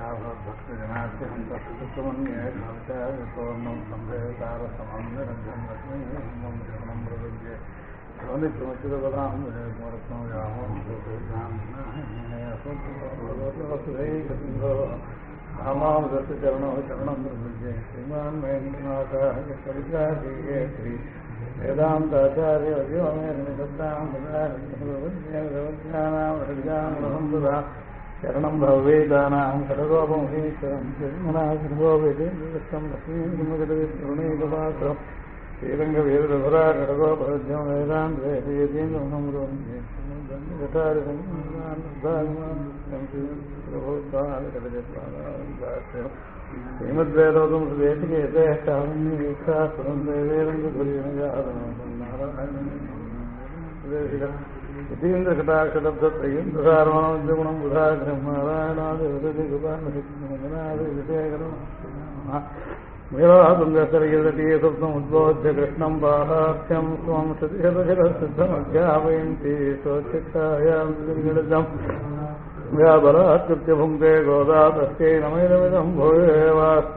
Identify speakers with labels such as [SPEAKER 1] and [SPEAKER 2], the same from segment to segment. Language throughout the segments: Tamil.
[SPEAKER 1] भक्तजनार्थिहन्तमन्येषाचार्यपूर्णं सम्भेतारसमं निरञ्जन लक्ष्मीं शरणं प्रपद्ये ध्वनित्वमच्युतपदां विजयकुमारत्नं रामं रामानुजस्य चरणो शरणं प्रपद्ये श्रीमान् वेङ्कटनाथः कविताश्री वेदान्ताचार्यवद्योमेर्निशब्दां शरणं भवेदानां षडगोपमहेश्वरं श्रीमनाथगोपेन्द्रदत्तं लक्ष्मीर्मुखदविरुणैकपात्रं श्रीरङ्गवीरधुरा षडगोपरज्यं वेदान्तेन्द्रं श्रीमद्वेदोदं യതീന്ദ്രകടാക്ഷരബ്ദത്രയീന്ദ്രസാരമണോദ്യഗുണം ബുധാഗ്രം നാരായണാദിവിശേഖരമീരാതുംഗസരയതീയ സ്വപ്നമുദ്ബോധ്യ കൃഷ്ണം പാഹാഖ്യം സ്വം ശതശിരസിദ്ധമധ്യാപയന്തി സ്വച്ഛിത്തായാം ഗളിതം വ്യാപരാത്കൃത്യ ഭുങ്ക്തേ ഗോദാ തസ്യൈ നമൈതമിദം ഭൂയേ വാസ്തു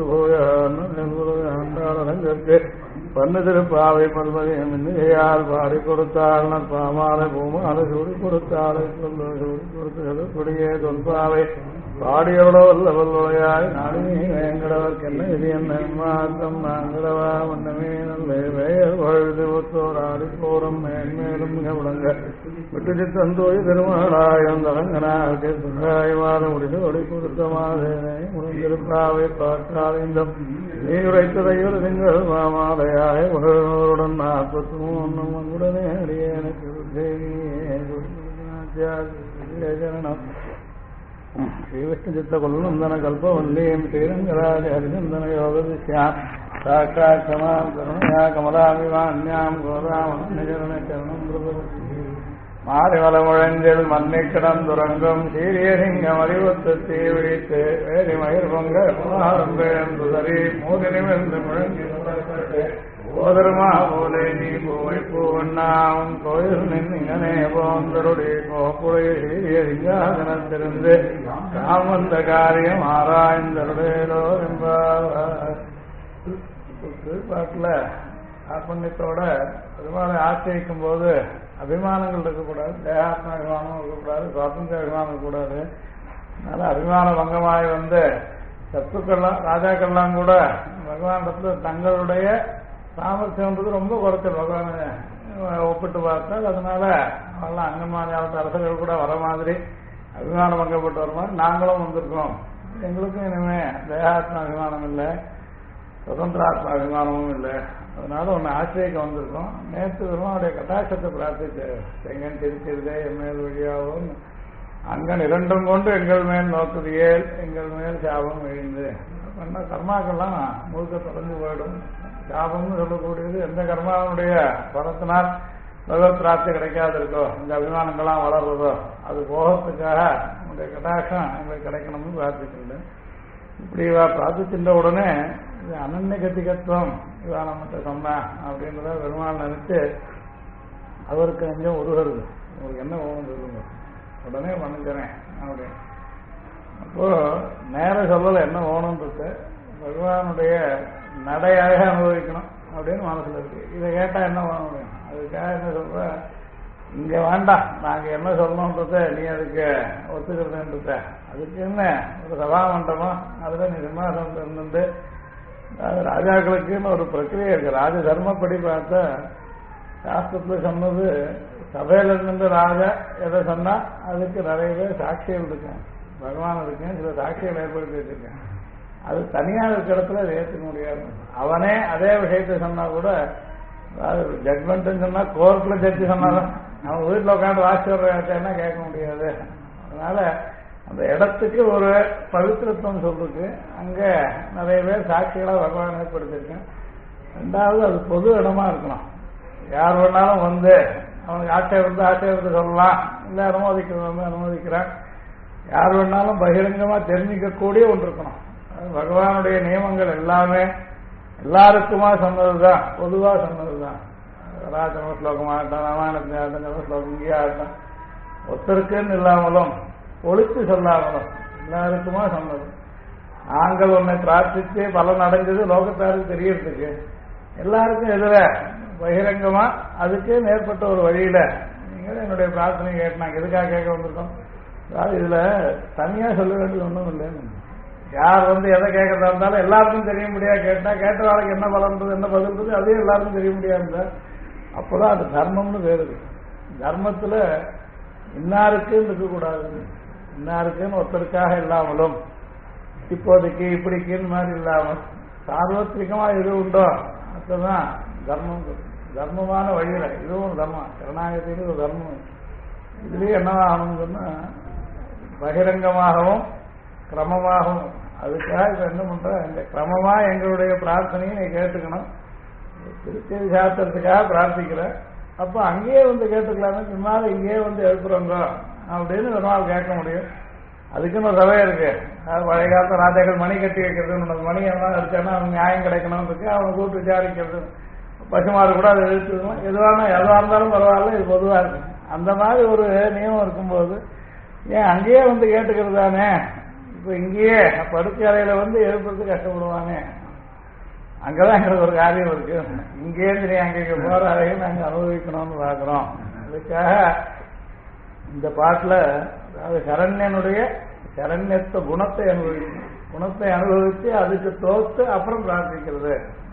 [SPEAKER 1] ഭൂയാണ്ടേ பன்னதிருப்பாவை பல்வகையும் இன்னையால் பாடி கொடுத்தாள் நற்பாமாலை பூமாலை சூடி கொடுத்தாளை சொல்ல சூடி கொடுத்தது கொடியே தொல்பாவை பாடியவளோ வல்ல வல்லுடையாய் நாடினி வேங்கடவர்க்கு என்ன இது என்ன மாற்றம் நாங்கடவா மன்னமே நல்ல வேயர் வாழ்ந்து ஒத்தோர் ஆடி போரும் மேன்மேலும் மிக விளங்க விட்டு தந்தோய் திருமகளாயம் தலங்கனாக சுங்காயவாத முடிந்து ஒளி கொடுத்தமாதேனை முடிந்திருப்பாவை பார்த்தாலிந்தம் நீ உரைத்ததையொரு திங்கள் மாமாலையாய் உடனுடன் 43 உடனே அடியேனுக்கு சரணம் श्रीविष्णुचित्त कुलनंदन कल्पवल्लीं श्रीरंगराज हरिचंदन योगदिश्यां साक्षात् क्षमां करुणया कमलाभिमान्यां गोदामचरण चरणं மாறிமலமுழங்கில் மண்ணை கிடந்துறங்கும் சீரிய சிங்கம் அறிவுத்து தீவிழித்து வேதி மயிர் பொங்க புதறி மூதினிமிருந்து முழங்கி போதருமா போலே நீ பூவை பூவண்ணாவும் கோயில் நின்னிங்கனே போந்தருடைய கோப்புடைய சீரிய சிங்காசனத்திலிருந்து தாம் வந்த காரியம் ஆராய்ந்தருடையோ என்பார் பாட்டில் ஆத்மன்யத்தோட பெருமாளை ஆசிரியிக்கும் போது அபிமானங்கள் இருக்கக்கூடாது, தேகாத்ம அபிமானம் இருக்கக்கூடாது, சுவாதந்திர அபிமானம் இருக்கக்கூடாது. அதனால அபிமான பங்கமாய் வந்து சத்துக்கள்லாம் ராஜாக்கள்லாம் கூட பகவானிடத்துல தங்களுடைய சாமர்த்தியம்ன்றது ரொம்ப குறைச்சல் பகவானை ஒப்பிட்டு பார்த்தால். அதனால அவெல்லாம் அங்கன்மாரி அரசர்கள் கூட வர மாதிரி அபிமான பங்கப்பட்டு வர மாதிரி நாங்களும் வந்திருக்கோம். எங்களுக்கும் இனிமே தேகாத்ம அபிமானம் இல்லை, சுதந்திராத்ம அபிமானமும் இல்லை. அதனால ஒன்று ஆசிரியக்க வந்திருக்கோம். நேற்று பெருமானுடைய கட்டாட்சத்தை பிரார்த்திச்சு செங்கன் திருச்சிருதே என் மேல் வழியாகவும் அங்கன் இரண்டும் கொண்டு எங்கள் மேல் நோக்குதியேல் எங்கள் மேல் சாபம் விழிந்து பண்ண கர்மாக்கள்லாம் முழுக்க தொடர்ந்து போயிடும். சாபம்னு சொல்லக்கூடியது எந்த கர்மாவுடைய பலத்தினால் பகவத் பிராப்தி கிடைக்காது இருக்கோ, இந்த அபிமானங்கள்லாம் வளர்றதோ அது போகிறதுக்காக உங்களுடைய கட்டாட்சம் எங்களுக்கு கிடைக்கணும்னு பிரார்த்திச்சுண்டு. இப்படி பிரார்த்திச்சுட்ட உடனே இது அனன்ய கத்திகத்துவம் இவா நம்மகிட்ட சொன்னா அப்படின்றத பெருமாள் நினைச்சு அவருக்கு கொஞ்சம் உருகிறது. உங்களுக்கு என்ன வேணும் சொல்லுங்க, உடனே பண்ணுக்கிறேன் அப்படின்னு. அப்போ நேர சொல்லல என்ன வேணும்ன்றது பகவானுடைய நடையாக அனுபவிக்கணும் அப்படின்னு மனசுல இருக்கு. இதை கேட்டா என்ன வேணும் முடியும், அதுக்காக என்ன சொல்ற, இங்க வேண்டாம் நாங்க என்ன சொல்லணும்ன்றத நீ அதுக்கு ஒத்துக்கிறதுன்றத அதுக்கு என்ன ஒரு சபா மண்டபம் அதுல நீ சிம்மாசனத்தில் இருந்துட்டு ராஜாக்களுக்குன்னு ஒரு பிரக்கிரியை இருக்கு. ராஜ தர்மப்படி பார்த்தா சாஸ்திரத்துல சொன்னது சபையில இருந்து ராஜா எதை சொன்னா அதுக்கு நிறைய பேர் சாட்சிகள் இருக்கேன், பகவான் இருக்கேன், சில சாட்சிகள் ஏற்படுத்தி வச்சிருக்கேன். அது தனியாக இருக்கிற இடத்துல அதை ஏற்றுக்க முடியாது. அவனே அதே விஷயத்த சொன்னா கூட, அதாவது ஜட்மெண்ட் சொன்னா கோர்ட்ல ஜட்ஜி சொன்னாலும் அவன் வீட்டில் உட்காந்து வாசி வர்றேன்னா கேட்க முடியாது. அதனால அந்த இடத்துக்கு ஒரு பவித்திரத்துவம் சொல்றதுக்கு அங்க நிறைய பேர் சாட்சிகளா பகவான் ஏற்படுத்திருக்கேன். ரெண்டாவது அது பொது இடமா இருக்கணும். யார் வேணாலும் வந்து அவனுக்கு ஆட்சேபத்தை சொல்லலாம், இல்லை அனுமதிக்கிறான். யார் வேணாலும் பகிரங்கமா தெரிஞ்சிக்கக்கூடிய ஒன்று இருக்கணும். பகவானுடைய நியமங்கள் எல்லாமே எல்லாருக்குமா சொன்னதுதான், பொதுவா சொன்னதுதான். ராஜம ஸ்லோகம் ஆகட்டும், ராமாயணத்தின் ஆகட்டும், ஸ்லோகம் இங்கே ஆகட்டும், ஒருத்தருக்குன்னு இல்லாமலும் ஒழித்து சொல்லாமலும் எல்லாருக்குமா சொன்னது. நாங்கள் உன்னை பிரார்த்தித்து பலன் அடைஞ்சது லோகத்தாருக்கு தெரியறதுக்கு, எல்லாருக்கும் எதிர பகிரங்கமா அதுக்கு மேற்பட்ட ஒரு வழியில நீங்கள் என்னுடைய பிரார்த்தனை கேட்டாங்க. எதுக்காக கேட்க வந்திருக்கோம்? அதாவது இதுல தனியா சொல்ல வேண்டியது ஒன்றும் இல்லை. யார் எதை கேட்கறதா இருந்தாலும் எல்லாருக்கும் தெரிய முடியாது. கேட்ட வேலைக்கு என்ன பலன்றது என்ன பதில்றது அதே எல்லாருக்கும் தெரிய முடியாது. அப்போதான் அது தர்மம்னு வேறு. தர்மத்துல இன்னாருக்குன்னு இருக்கக்கூடாது, இன்னாருக்குன்னு ஒருத்தருக்காக இல்லாமலும் இப்போதைக்கு இப்படிக்குன்னு மாதிரி இல்லாமல் சார்வத்திரிகமா எது உண்டோ அதுதான் தர்மம். தர்மமான வழியில இதுவும் தர்மம், கருணாகத்தின்னு ஒரு தர்மம். இதுலயே என்னவாகணும்னு சொன்னா பகிரங்கமாகவும் கிரமமாகவும். அதுக்காக இப்ப என்ன பண்ற, இந்த கிரமமா எங்களுடைய பிரார்த்தனையை நீ கேட்டுக்கணும். திருச்செவி சாத்திரத்துக்காக பிரார்த்திக்கிற அப்ப அங்கேயே கேட்டுக்கலாமே, சும்மாத இங்கேயே எழுப்புறோங்க அப்படின்னு ஒரு நாள் கேட்க முடியும். அதுக்குன்னு ஒரு சபை இருக்கு. பழைய காலத்துல ராஜாக்கள் மணி கட்டி வைக்கிறது, மணி எல்லாம் அடிச்சானா அவனுக்கு நியாயம் கிடைக்கணும் இருக்கு, அவனை கூப்பிட்டு விசாரிக்கிறது. பசுமாறு கூட அதை எழுத்துக்கலாம். எதுவா இருந்தாலும் பரவாயில்ல, இது பொதுவா இருக்கு. அந்த மாதிரி ஒரு நியமம் இருக்கும்போது ஏன் அங்கேயே கேட்டுக்கிறது தானே. இப்ப இங்கேயே படுக்கை அறையில எழுப்புறது கஷ்டப்படுவானே, அங்கதான் எங்களுக்கு ஒரு காரியம் இருக்கு. இங்கேருந்து நீ அங்கே போற அறையை நாங்க அனுபவிக்கணும்னு பாக்குறோம். அதுக்காக இந்த பாட்டுல அதாவது சரண்யனுடைய சரண்யத்த குணத்தை அனுபவிக்கணும். குணத்தை அனுபவிச்சு அதுக்கு தோத்து அப்புறம் பிரார்த்திக்கிறது.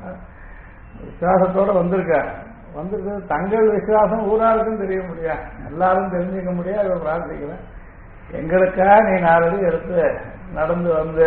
[SPEAKER 1] விசுவாசத்தோட வந்திருக்கிறது தங்கள் விசுவாசம் ஊராருக்கும் தெரிய முடியாது, எல்லாரும் தெரிஞ்சுக்க முடியாது. அதை பிரார்த்திக்கிறேன். எங்களுக்காக நீ 4 அடி எடுத்து நடந்து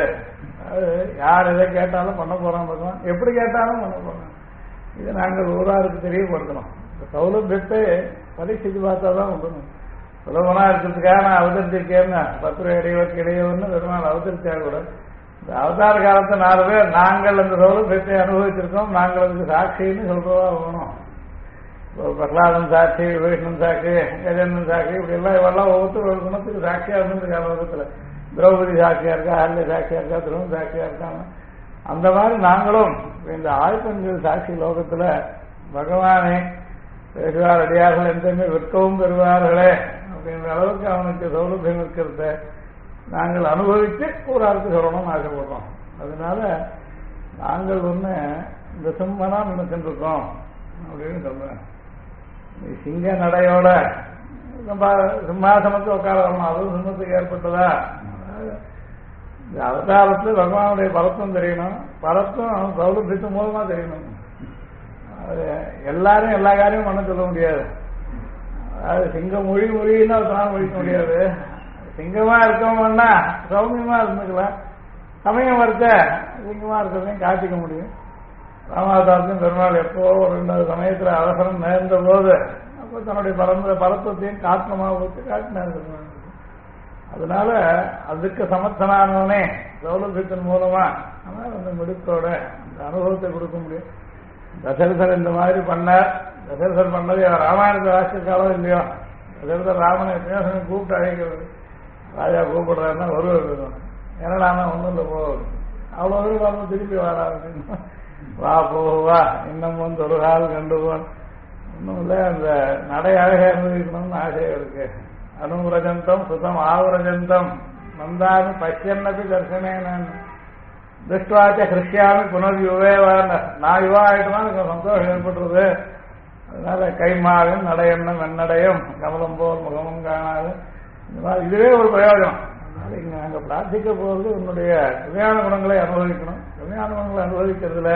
[SPEAKER 1] அது யார் எதை கேட்டாலும் பண்ண போறோம், எப்படி கேட்டாலும் பண்ண போறோம். இதை நாங்கள் ஊராருக்கு தெரியப்படுத்தணும். இந்த சௌலபியத்தை பரீட்சித்து பார்த்தா தான் உண்டணும். சுலபனா இருக்கிறதுக்காக நான் அவதரிச்சிருக்கேன்னு 10 ரூபாய் இடைவெளிக்கு இடையவன்னு பெருமாள் அவதரிச்சா கூட இந்த அவதார காலத்தை 4 பேர் நாங்கள் அந்த சௌலபியத்தை அனுபவிச்சிருக்கோம், நாங்கள் அதுக்கு சாட்சின்னு சொல்றதா வேணும். பிரகலாதன் சாட்சி, விபீஷணன் சாட்சி, கஜேந்திரன் சாட்சி, இப்படி எல்லாம் இவெல்லாம் ஒவ்வொருத்தரும் ஒரு குணத்துக்கு சாட்சியா இருந்திருக்காங்க. லோகத்துல திரௌபதி சாட்சியா இருக்கா, அல்ல சாட்சியா இருக்கா, திருவன் சாட்சியா இருக்காங்க. அந்த மாதிரி நாங்களும் இந்த ஆழ்பெண்கள் சாட்சி லோகத்துல பகவானே பேசுவார், அடியார்கள் எந்தமே விற்கவும் பெறுவார்களே அப்படின்ற அளவுக்கு அவனுக்கு சௌலபியம் இருக்கிறத நாங்கள் அனுபவித்து ஊராருக்கு சொல்லணும்னு ஆசைப்படுறோம். அதனால நாங்கள் இந்த சிம்மனா நினைச்சுருக்கோம் அப்படின்னு சொல்றேன். சிங்க நடையோட சிம்மாசனத்தை உட்கார வரணும், அதுவும் சிம்மத்துக்கு ஏற்பட்டதா. இந்த அவதாரத்துல பகவானுடைய பலத்தும் தெரியணும், பலத்தும் சௌலபியத்து மூலமா தெரியணும். எல்லாரும் எல்லா காரியமும் பண்ண சொல்ல முடியாது. அதாவது சிங்கம் மொழின்னா அதனால மொழிக்க முடியாது. சிங்கமா இருக்கவங்கன்னா சௌமியமா இருந்துக்கலாம், சமயம் வருத்த சிங்கமா இருக்கிறதையும் காட்டிக்க முடியும். ராமாவதாரத்தையும் பெருமாள் எப்போ ஒரு 2 சமயத்துல அவசரம் நேர்ந்த போது அப்போ தன்னுடைய பலத்தையும் காட்டணமா வச்சு காட்டினார் பெருமாள். அதனால அதுக்கு சமர்த்தனானவனே சௌலபியத்தின் மூலமா அந்த மிடுக்கோட அந்த அனுபவத்தை கொடுக்க முடியும். தசரதர் இந்த மாதிரி பண்ணார். தசரதர் பண்ணது ராமாயணத்தை வாசிச்சிருக்காளோ இல்லையோ, தசரதர் ராமனை பேசணும் கூப்பிட்டு அழைக்கிறது. ராஜா கூப்பிடுறாருன்னா ஒருவர் இருக்கணும், ஏன்னா ஒன்றும் இல்லை போகுது, அவ்வளோ தூரம் திருப்பி வரா அப்படின்னு. வா போவா இன்னும் ஒரு கால் கண்டுவோம், ஒன்றும் இல்லை அந்த நடை அழகா அனுபவிக்கணும்னு ஆசையா இருக்கு. அனுரஜந்தம் சுதம் ஆவரஜந்தம் நந்தாமி பச்சன்னபி தர்சனேன் திருஷ்டாச்ச கிருஷ்யாமி புனர்யுவேவான். நான் யுவா ஆயிட்டுனா எனக்கு சந்தோஷம் ஏற்பட்டுருது. அதனால கைமாவின் நடையெண்ணம் வெண்ணடையும் கமலம் போல் முகமும் காணாது. இந்த மாதிரி இதுவே ஒரு பிரயோஜனம். அதனால இங்க நாங்க பிரார்த்திக்க போறது உன்னுடைய கல்யாண குணங்களை அனுபவிக்கணும். கல்யாண குணங்களை அனுபவிக்கிறதுல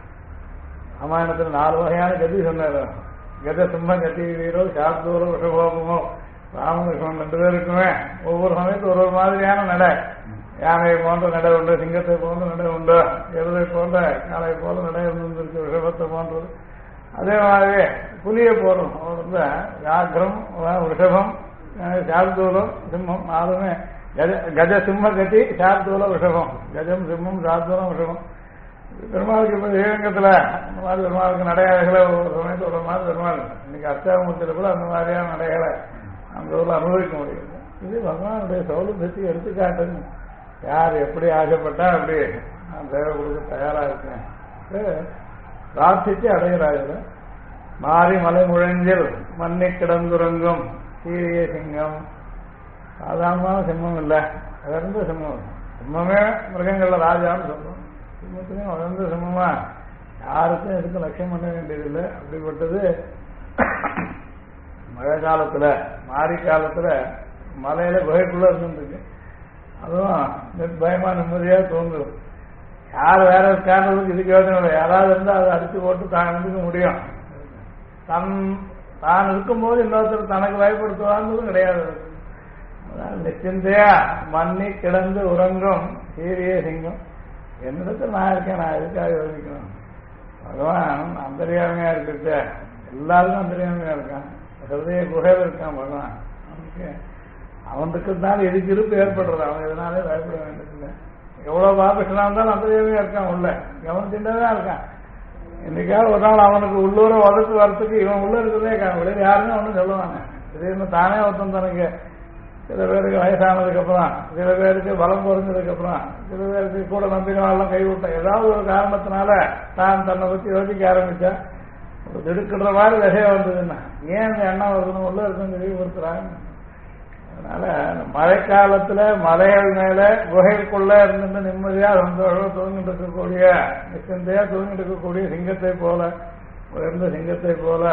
[SPEAKER 1] ராமாயணத்தில் 4 வகையான கதி சொன்னார். கத சிம்மம் கத்தி வீரோ சார்தூரோ விஷபோகமோ ராமகிருஷ்ணன் 2 பேருக்குமே ஒவ்வொரு சமயத்து ஒரு மாதிரியான நடை. யானையை போன்ற நடை உண்டு, சிங்கத்தை போன்ற நடை உண்டு, எருதை போன்ற காலை போல நடை இருந்திருக்கு, விஷபத்தை போன்றது. அதே மாதிரி புலியை போறோம் வியாகிரம் விஷபம் சார்தூலம் சிம்மம் 4மே கஜ சிம்ம கட்டி சார்தூல விஷபம், கஜம் சிம்மம் சார்தூலம் விஷபம். பெருமாளுக்கு இப்ப ஸ்ரீரங்கத்துல அந்த மாதிரி பெருமாளுக்கு நடையாளர்களை ஒவ்வொரு சமயத்து ஒரு மாதிரி பெருமாள் இன்னைக்கு அஷ்டாமூர்த்தியில கூட அந்த மாதிரியான நடைகளை அந்த ஊர்ல அனுபவிக்க முடியும். இது பகவானுடைய சௌலபியத்தை எடுத்துக்காட்டுங்க. யார் எப்படி ஆசைப்பட்டா அப்படி நான் தேவை கொடுக்க தயாரா இருக்கேன். பிரார்த்திச்சு அடைகிறார்கள். மாறி மலை முழஞ்சில் மண்ணி கிடந்துறங்கும் சீரிய சிங்கம். சாதாரணமான சிம்மம் இல்லை, அகர்ந்த சிம்மம். சிம்மமே மிருகங்கள்ல ராஜான்னு சொல்றோம். சிம்மத்திலையும் வளர்ந்த சிம்மமா யாருக்கும் எதுக்கும் லட்சியம் பண்ண வேண்டியதில்லை. அப்படிப்பட்டது மழை காலத்துல மாரி காலத்துல மலையில குகைக்குள்ள இருந்துருக்கு. அதுவும் பயமா நிம்மதியா தோன்றும். யார் வேற இருக்கான்றதுக்கு இதுக்கு யோசனை இல்லை. யாராவது இருந்தால் அதை அடிச்சு போட்டு தான் இருந்துக்க முடியும். தான் இருக்கும்போது இன்னொருத்தர் தனக்கு பயப்படுத்துவாங்கிறதும் கிடையாது. நிச்சயத்தையா மண்ணி கிடந்து உறங்கும் சீரிய சிங்கம். என்னிடத்தில் நான் இருக்கேன், நான் எதுக்காக யோசிக்கணும்? பகவான் அந்தரியாமையா இருக்கிறது, எல்லாருக்கும் அந்தரியாமையா இருக்கான். ஹிருதய குகையில் இருக்கான் பகவான். அவனுக்கு தான் எதுக்கு இருப்பு ஏற்படுறது. அவன் எதனாலே பயப்பட வேண்டியதில்லை. எவ்வளவு பாபிஷனா இருந்தாலும் அந்தரியாமையா இருக்கான். உள்ள எவன் திண்டதான் இருக்கான். இன்னைக்காவது ஒரு நாள் அவனுக்கு உள்ளூர வளர்த்து வரத்துக்கு இவன் உள்ள இருக்கிறதே வெளியே யாருமே ஒன்றும் சொல்லுவாங்க. திடீர்னு தானே ஒருத்தன் தனக்கு சில பேருக்கு வயசானதுக்கு அப்புறம், சில பேருக்கு பலம் குறைஞ்சதுக்கு அப்புறம், சில பேருக்கு கூட நம்பிக்கைலாம் கைவிட்டான். ஏதாவது ஒரு காரணத்தினால தான் தன்னை பற்றி யோசிக்க ஆரம்பிச்சா திடுக்கிற மாதிரி விஷயம் வந்ததுன்னா ஏன் இந்த எண்ணம் வருதுன்னு உள்ள இருக்குன்னு தெளிவுபடுத்துறாங்க. அதனால மழைக்காலத்துல மலைகள் மேல குகைக்குள்ள இருந்து நிம்மதியா சந்தோஷம் தூங்கிட்டு இருக்கக்கூடிய நிச்சந்தையா தூங்கிட்டு இருக்கக்கூடிய சிங்கத்தை போல, உயர்ந்த சிங்கத்தை போல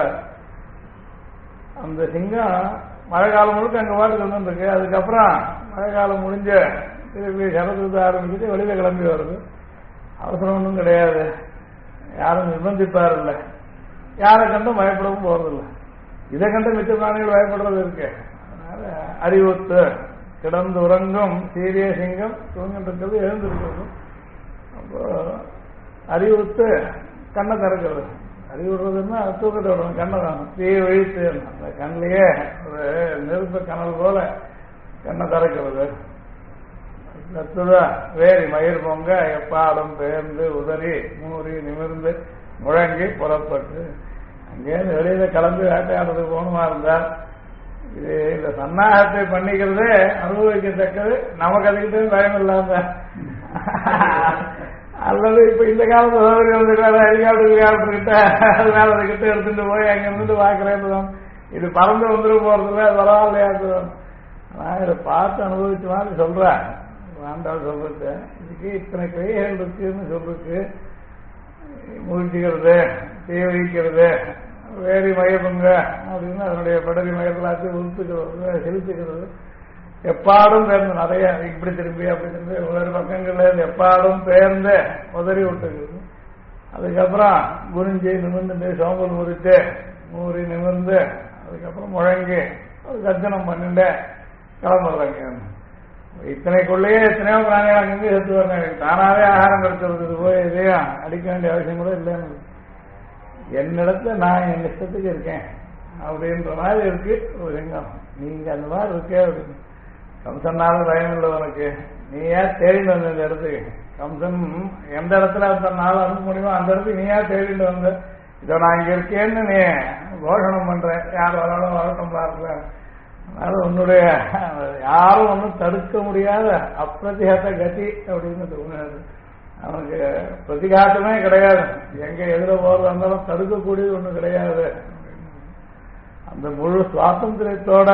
[SPEAKER 1] அந்த சிங்கம் மழை காலம் முழுக்க அங்க பாட்டுக்கு வந்துருக்கு. அதுக்கப்புறம் மழை காலம் முடிஞ்ச திருப்பி சரத்து ஆரம்பிச்சுட்டு வெளியில கிளம்பி வருது. அவசரம் ஒன்றும் கிடையாது. யாரும் நிர்பந்திப்பார் இல்லை. யாரை கண்டும் பயப்படவும் போறதில்லை. இதை கண்டு மிச்ச பிராணிகள் பயப்படுறது இருக்கு. அதனால அறிவுத்து கிடந்து உறங்கும் சீரிய சிங்கம் தூங்கிட்டு இருக்கிறது எழுந்திருக்கிறது. அப்போ அறிவுத்து கண்ணை திறக்கிறது. அறிவுறதுன்னா தூக்கத்தை விடணும். கண்ணை தான் தீ ஒழித்து அந்த கண்ணிலேயே ஒரு நெருப்பு கனல் போல கண்ணை திறக்கிறது. அடுத்ததான் வேரி மயிர் பொங்க எப்பாடும் பெயர்ந்து உதறி மூறி நிமிர்ந்து முழங்கி புறப்பட்டு அங்கேருந்து வெளியில கலந்து வேட்டையாடுறதுக்கு போகணுமா இருந்தால் இது இந்த சன்னாகத்தை பண்ணிக்கிறதே அனுபவிக்கத்தக்கது. நமக்கு அதுக்கிட்டே பயம் இல்லாம அல்லது இப்ப இந்த காலத்து சௌகரியம் ஹெலிகாப்டர் கிட்ட அதனால அதுக்கிட்ட எடுத்துட்டு போய் அங்க இருந்துட்டு பாக்குறேன். இது பறந்து வந்துட்டு போறதுல பரவாயில்லையா? நான் இதை பார்த்து அனுபவிச்ச மாதிரி சொல்றேன். ஆண்டாள் சொல்றது இதுக்கு இத்தனை கைகள் இருக்குன்னு சொல்றதுக்கு முயற்சிக்கிறது, தீவிரிக்கிறது, வேரி மயப்புங்க அப்படின்னு அதனுடைய படரி மயப்பலாத்தையும் உறுத்துக்கிறது, செலுத்துக்கிறது. எப்பாடும் பேர்ந்து நிறைய இப்படி திரும்பி அப்படி திரும்பி வேறு பக்கங்கள்ல இருந்து எப்பாடும் பேர்ந்து உதறி விட்டுக்கிறது. அதுக்கப்புறம் குனிஞ்சி நிமிர்ந்து சோம்பல் முறித்து மூறி நிமிர்ந்து அதுக்கப்புறம் முழங்கி ஒரு கர்ஜனம் பண்ணிட்டு கிளம்புறாங்க. இத்தனைக்குள்ளேயே எத்தனையோ பிராணிகள் அங்கங்கே எடுத்து வரணும். தானாவே ஆகாரம் கிடைச்சிருக்குது. போய் இதையும் அடிக்க வேண்டிய அவசியம் கூட இல்லைன்னு என்னிடத்துல நான் என் இஷ்டத்துக்கு இருக்கேன் அப்படின்ற மாதிரி இருக்கு ஒரு சிங்கம். நீங்க அந்த மாதிரி இருக்கே அப்படின்னு. கம்சன்னாலும் பயம் இல்லை உனக்கு. நீ ஏன் தேடிட்டு வந்த இந்த இடத்துக்கு? கம்சன் எந்த இடத்துல தன்னால அனுப்ப முடியுமோ அந்த இடத்துக்கு நீ ஏன் தேடிட்டு வந்த? இதோ நான் இங்க இருக்கேன்னு நீ கோஷணம் பண்றேன். யார் வராலும் வரட்டும் பார்க்கலாம். அதனால உன்னுடைய யாரும் ஒன்றும் தடுக்க முடியாத அப்பிரதிகாத்த கதி அப்படின்னு தோணுது. அவனுக்கு பிரதிகாத்தமே கிடையாது. எங்க எதிர போறது இருந்தாலும் தடுக்கக்கூடியது ஒன்றும் கிடையாது. அந்த முழு சுவாதந்திரத்தோட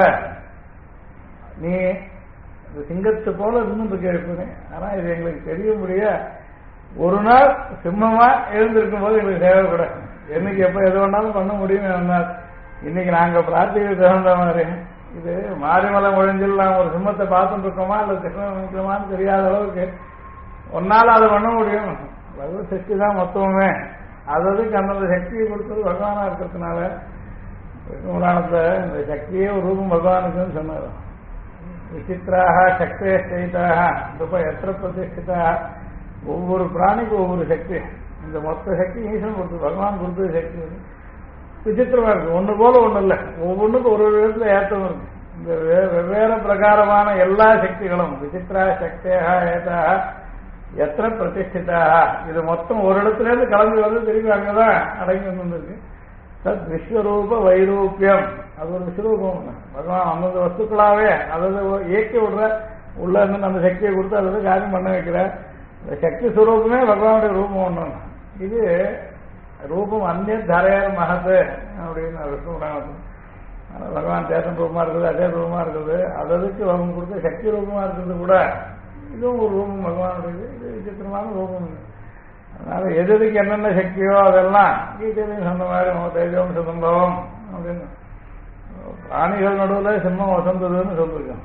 [SPEAKER 1] நீ இந்த சிங்கத்தை போல இருந்துட்டு இருப்பேன். ஆனா இது எங்களுக்கு தெரிய முடிய ஒரு நாள் சிம்மமா எழுந்திருக்கும் போது எங்களுக்கு தேவைப்படாது. என்னைக்கு எப்ப எது வேணாலும் பண்ண முடியுமே வந்தால் இன்னைக்கு நாங்க பிரார்த்திக்கு தகுந்த மாதிரி இது மாரிமலை ஒழிஞ்சில் நாம் ஒரு சிம்மத்தை பார்த்துட்டு இருக்கோமா அல்லது கிருஷ்ணன் நிற்கிறோமான்னு தெரியாத அளவுக்கு ஒன்னால அதை பண்ண முடியும். பகவத் சக்தி தான் மொத்தமுமே. அதுக்கு அந்தந்த சக்தியை கொடுத்தது பகவானா இருக்கிறதுனால புராணத்தை இந்த சக்தியே ஒரு ரூபம் பகவானுக்குன்னு சொன்னார். விசித்திராக சக்தே ஸ்தைதாக துப்ப எத்திர பிரதிஷ்டிதாக. ஒவ்வொரு பிராணிக்கும் ஒவ்வொரு சக்தி. இந்த மொத்த சக்தி ஈஸ்வரன் கொடுத்து பகவான் கொடுத்தது சக்தி விசித்திரமா இருக்கு. ஒண்ணு போல ஒண்ணு இல்லை. ஒவ்வொன்றுக்கும் ஒரு விதத்துல ஏற்றம் இருக்கு. இந்த வெவ்வேறு பிரகாரமான எல்லா சக்திகளும் விசித்திரா சக்தியாக ஏதாக எத்தனை பிரதிஷ்டிதாக இது மொத்தம் ஒரு இடத்துல இருந்து கலந்து வந்து திரும்பி அங்கதான் அடங்கி வந்துருக்கு. தத் விஸ்வரூப வைரூப்பியம். அது ஒரு விஸ்வரூபம். பகவான் அந்தந்த வஸ்துக்களாவே அதாவது இயக்கி விடுற உள்ள இருந்து அந்த சக்தியை கொடுத்து அதை காரியம் பண்ண வைக்கிற இந்த சக்தி சுரூபமே பகவானுடைய ரூபம் ஒண்ணு. இது ரூபம் அந்நிய தரையர் மகத்து அப்படின்னு விஷ்ணு. பகவான் சேத்தன் ரூபமா இருக்குது, அதே ரூபமா இருக்குது. அதுக்கு அவங்க கொடுத்த சக்தி ரூபமா இருக்கிறது கூட இதுவும் ஒரு ரூபம் பகவானுடையது. இது விசித்திரமான ரூபம். அதனால எதுக்கு என்னென்ன சக்தியோ அதெல்லாம் கீதையிலையும் சொன்ன மாதிரி தேஜம் சுதம்பவம் அப்படின்னு பிராணிகள் நடுவில் சிம்மம் வசந்ததுன்னு சொல்லிருக்கோம்.